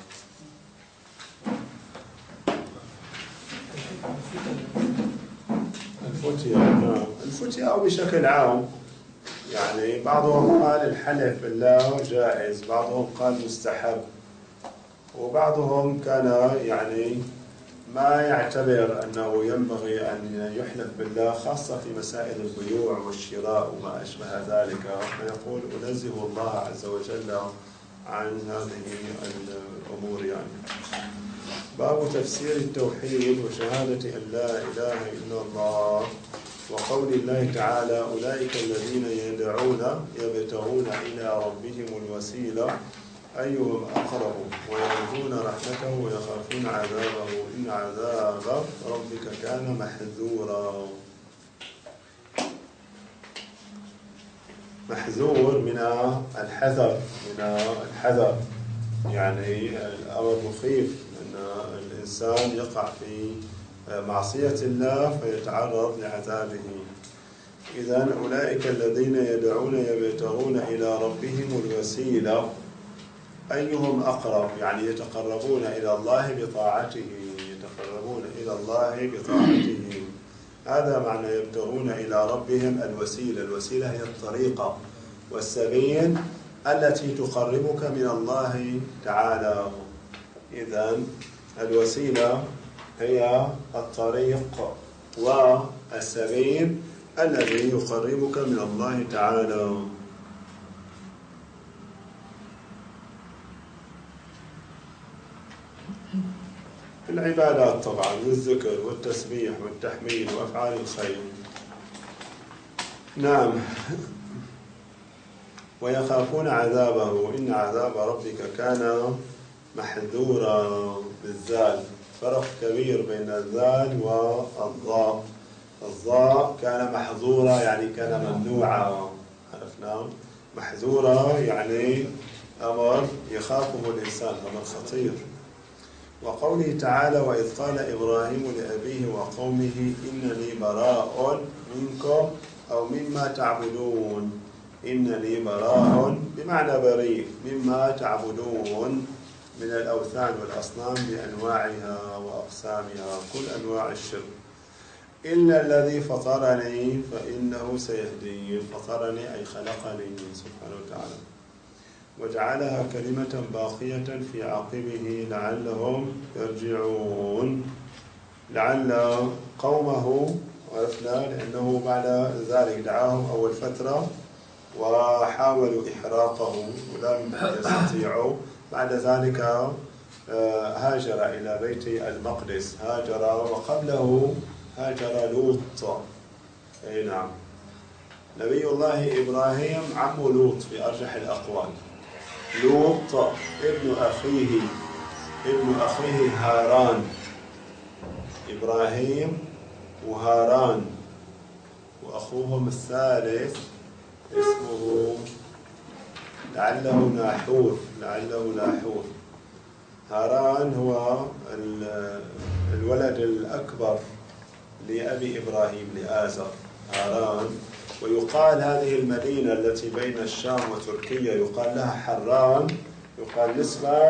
الفتيا نعم، الفتيا أو بشكل عام، يعني بعضهم قال الحلف بالله جائز، بعضهم قال مستحب، وبعضهم كان يعني ما يعتبر أنه ينبغي أن يحلف بالله، خاصة في مسائل البيوع والشراء وما أشبه ذلك، فيقول أنزه الله عز وجل عن هذه الأمور. يعني باب تفسير التوحيد وشهادة أن لا إله إلا الله، وقول الله تعالى أولئك الذين يدعون يبتغون إلى ربهم الوسيلة أيهم أقرب ويرجون رحمته ويخافون عذابه إن عذاب ربك كان محذورا. محذور من الحذر، من الحذر يعني الأمر مخيف أن الإنسان يقع في معصية الله فيتعرض لعذابه. إذن أولئك الذين يدعون يبتغون إلى ربهم الوسيلة، أيهم أقرب، يعني يتقربون إلى الله بطاعته، يتقربون إلى الله بطاعته. هذا معنى يبتغون إلى ربهم الوسيلة. الوسيلة هي الطريقة والسبيل التي تقربك من الله تعالى. إذن الوسيلة هي الطريق والسبيل الذي يقربك من الله تعالى. في العبادات طبعا، والذكر والتسبيح والتحميد وأفعال الخير. نعم. ويخافون عذابه، إن عذاب ربك كان محذورا بالذال. فرق كبير بين الذال والضاء. الضاء كان محظورا يعني كان ممنوعا، عرفنا. محذورا يعني أمر يخافه الإنسان، أمر خطير. وقوله تعالى: وإذ قال إبراهيم لأبيه وقومه إنني براء منكم أو مما تعبدون. إنني براء بمعنى بريء مما تعبدون من الأوثان والأصنام بأنواعها وأقسامها، كل أنواع الشرك، إلا الذي فطرني فإنه سيهدين. فطرني أي خلقني سبحانه وتعالى، وجعلها كلمة باقية في عقبه لعلهم يرجعون. لعل قومه، عرفنا، لأنه بعد ذلك دعاهم أول فترة وحاولوا إحراقه ولم يستطيعوا. بعد ذلك هاجر إلى بيت المقدس، هاجر، وقبله هاجر لوط. أي نعم. نبي الله إبراهيم عم لوط في أرجح الأقوال. لوط ابن أخيه ابن أخيه هاران. إبراهيم وهاران، وأخوهم الثالث اسمه لعله ناحور لعله ناحور. هاران هو الولد الأكبر لأبي إبراهيم، لآزر، هاران. ويقال هذه المدينة التي بين الشام وتركيا يقال لها حران، يقال نسبة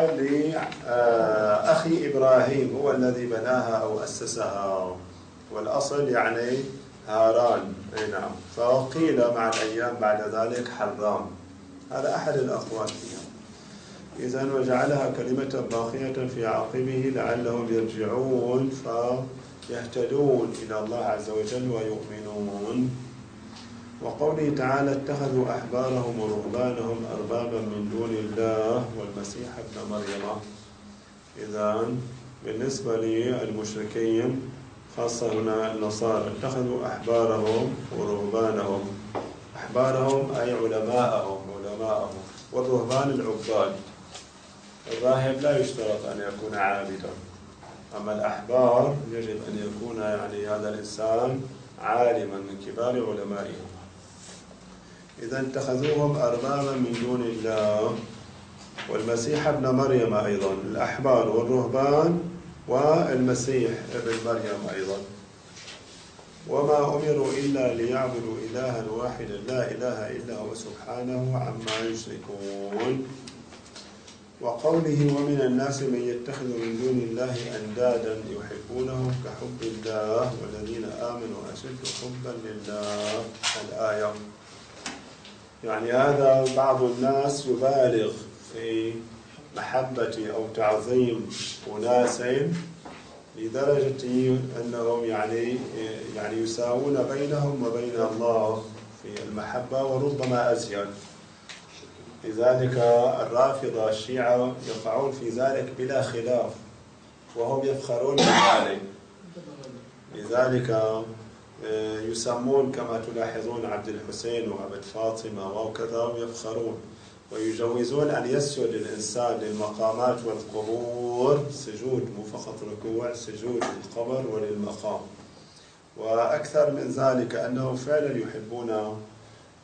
لأخي إبراهيم، هو الذي بناها أو أسسها، والأصل يعني هاران. أي نعم. فقيل مع الأيام بعد ذلك حران. هذا أحد الأقوال فيها. إذن وجعلها كلمة باقية في عقبه لعلهم يرجعون فيهتدون إلى الله عز وجل ويؤمنون. وقوله تعالى: اتخذوا أحبارهم ورهبانهم أربابا من دون الله والمسيح ابن مريم. إذن بالنسبة للمشركين خاصة هنا النصارى، اتخذوا أحبارهم ورهبانهم. أحبارهم أي علماءهم علماءهم والرهبان العباد. الراهب لا يشترط أن يكون عابدا، أما الأحبار يجب أن يكون يعني هذا الإنسان عالما من كبار علمائهم. إذا اتخذوهم أربابا من دون الله والمسيح ابن مريم أيضا. الأحبار والرهبان والمسيح ابن مريم أيضا. وما أمروا إلا ليعبدوا إلها واحدا لا إله إلا هو سبحانه عما يشركون. وقوله: ومن الناس من يتخذ من دون الله أندادا يحبونهم كحب الله والذين آمنوا أشد حبا لله. الآية يعني هذا بعض الناس يبالغ في محبة أو تعظيم أناس لدرجة أنهم يعني يعني يساوون بينهم وبين الله في المحبة وربما أزيد. لذلك الرافضة الشيعة يقعون في ذلك بلا خلاف وهم يفخرون بذلك. لذلك يسمون كما تلاحظون عبد الحسين وعبد فاطمة وكذا، ويفخرون ويجوزون أن يسجد الإنسان للمقامات والقبور سجود، مو فقط ركوع، سجود للقبر وللمقام. وأكثر من ذلك أنهم فعلا يحبون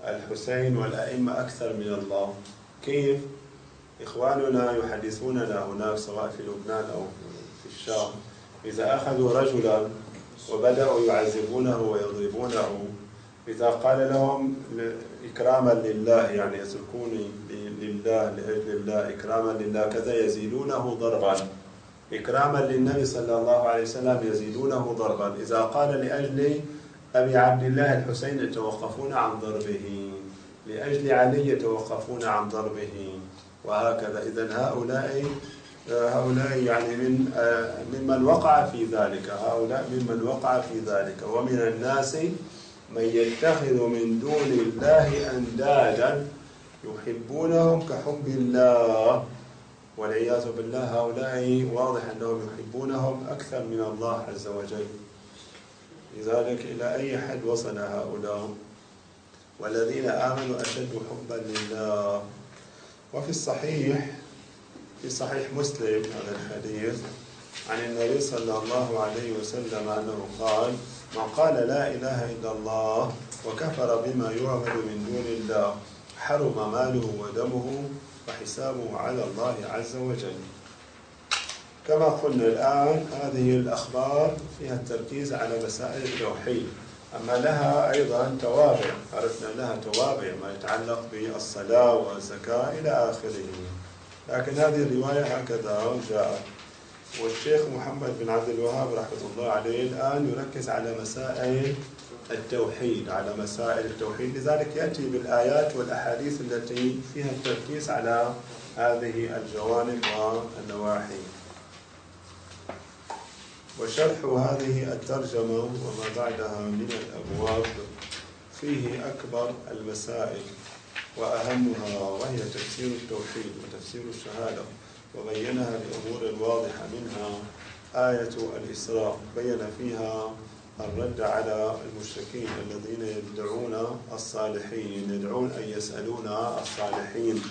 الحسين والأئمة أكثر من الله. كيف؟ إخواننا يحدثوننا هناك سواء في لبنان أو في الشام، إذا أخذوا رجلا وبدأوا يعذبونه ويضربونه، إذا قال لهم إكراما لله، يعني يتركوني لله لأجل الله إكراما لله كذا، يزيدونه ضربا. إكراما للنبي صلى الله عليه وسلم يزيدونه ضربا. إذا قال لأجل أبي عبد الله الحسين يتوقفون عن ضربه، لأجل علي يتوقفون عن ضربه، وهكذا. إذن هؤلاء هؤلاء يعني من ممن وقع في ذلك، هؤلاء ممن وقع في ذلك. ومن الناس من يتخذ من دون الله أندادا يحبونهم كحب الله، والعياذ بالله. هؤلاء واضح أنهم يحبونهم أكثر من الله عز وجل. لذلك إلى أي حد وصل هؤلاء؟ والذين آمنوا أشد حبا لله. وفي الصحيح في صحيح مسلم هذا الحديث عن النبي صلى الله عليه وسلم أنه قال: من قال لا إله إلا الله وكفر بما يعبد من دون الله حرم ماله ودمه وحسابه على الله عز وجل. كما قلنا الآن هذه الأخبار فيها التركيز على مسائل التوحيد، أما لها أيضا توابع، عرفنا لها توابع ما يتعلق بالصلاة والزكاة إلى آخره. لكن هذه الرواية هكذا جاءت. والشيخ محمد بن عبد الوهاب رحمة الله عليه الآن يركز على مسائل التوحيد، على مسائل التوحيد، لذلك يأتي بالآيات والأحاديث التي فيها التركيز على هذه الجوانب والنواحي. وشرح هذه الترجمة وما بعدها من الأبواب فيه أكبر المسائل وأهمها، وهي تفسير التوحيد وتفسير الشهادة، وبينها بأمور واضحة، منها آية الإسراء بين فيها الرد على المشركين الذين يدعون الصالحين، يدعون أن يسألون الصالحين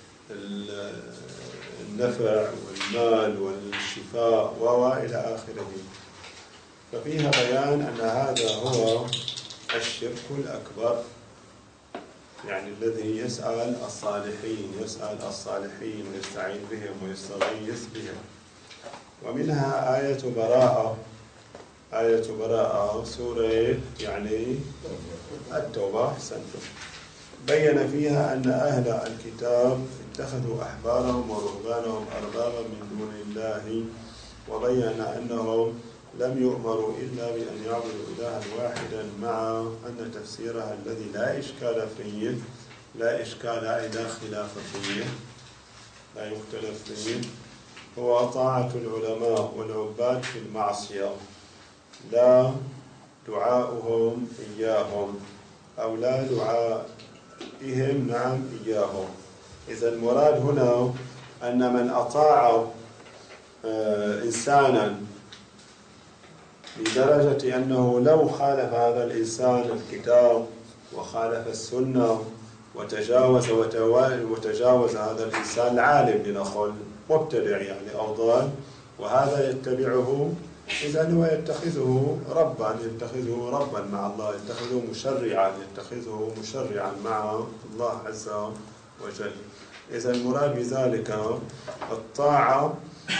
النفع والمال والشفاء وإلى آخره. ففيها بيان أن هذا هو الشرك الأكبر، يعني الذي يسأل الصالحين يسأل الصالحين ويستعين بهم ويستغيث بهم. ومنها آية براءة، آية براءة سورة يعني التوبة، أحسنتم، بين فيها أن أهل الكتاب اتخذوا أحبارهم ورهبانهم أربابا من دون الله، وبين أنهم لم يؤمروا إلا بأن يعبدوا إلها واحدا، مع أن تفسيرها الذي لا إشكال فيه لا إشكال أي لا خلاف فيه لا يختلف فيه هو طاعة العلماء والعباد في المعصية، لا دعاؤهم إياهم أو لا دعائهم نعم إياهم. إذا المراد هنا أن من أطاع آه إنسانا لدرجة أنه لو خالف هذا الإنسان الكتاب وخالف السنة وتجاوز وتجاوز هذا الإنسان العالم لنقل مبتدع يعني أو ضال، وهذا يتبعه، إذا هو يتخذه ربا يتخذه ربا مع الله، يتخذه مشرعا يتخذه مشرعا مع الله عز وجل. إذا المراد بذلك الطاعة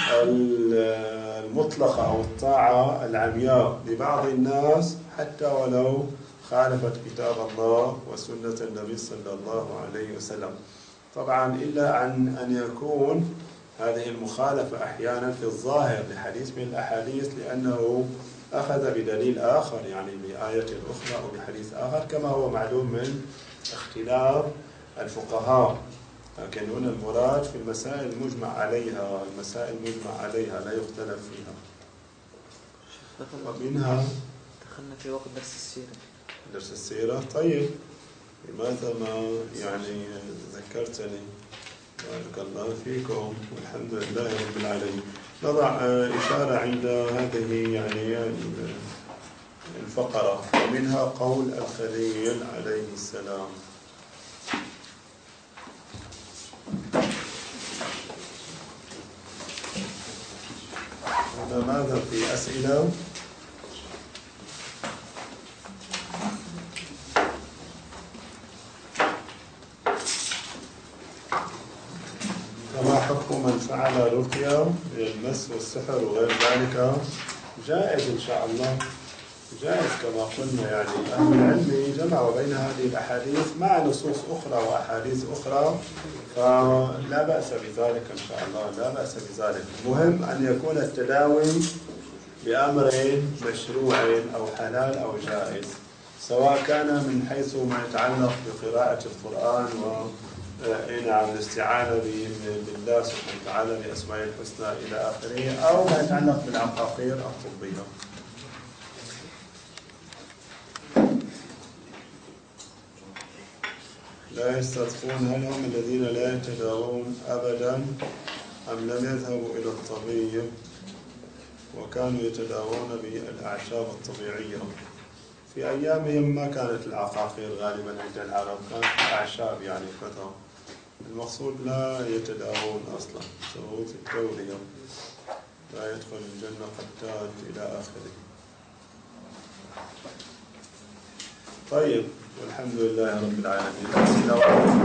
المطلقة أو الطاعة العمياء لبعض الناس حتى ولو خالفت كتاب الله وسنة النبي صلى الله عليه وسلم. طبعا إلا أن أن يكون هذه المخالفة أحيانا في الظاهر لحديث من الأحاديث، لأنه أخذ بدليل آخر يعني بآية أخرى أو بحديث آخر، كما هو معلوم من اختلاف الفقهاء. لكن هنا المراد في المسائل المجمع عليها، المسائل المجمع عليها لا يختلف فيها. ومنها دخلنا في وقت درس السيرة. درس السيرة، طيب لماذا ما يعني ذكرتني؟ بارك الله فيكم والحمد لله رب العالمين. نضع إشارة عند هذه يعني الفقرة. ومنها قول الخليل عليه السلام. هنا ماذا في أسئلة؟ من فعل رقية بالمس والسحر وغير ذلك جائز إن شاء الله، جائز كما قلنا. يعني أهل العلم جمعوا بين هذه الأحاديث مع نصوص أخرى وأحاديث أخرى، فلا بأس بذلك إن شاء الله، لا بأس بذلك. المهم أن يكون التداوي بأمرين مشروعين أو حلال أو جائز، سواء كان من حيث ما يتعلق بقراءة القرآن و نعم الاستعانة بالله سبحانه وتعالى بأسمائه الحسنى إلى آخره، أو ما يتعلق بالعقاقير الطبية. لا يستضفون، هل هم الذين لا يتداوون أبدا أم لم يذهبوا إلى الطبيب وكانوا يتداوون بالأعشاب الطبيعية؟ في أيامهم ما كانت العقاقير غالبا عند العرب، كانت الأعشاب يعني كثر. المقصود لا يتداوون أصلا، سووا في التورية، لا يدخل الجنة قتال إلى آخره. طيب، والحمد لله رب العالمين.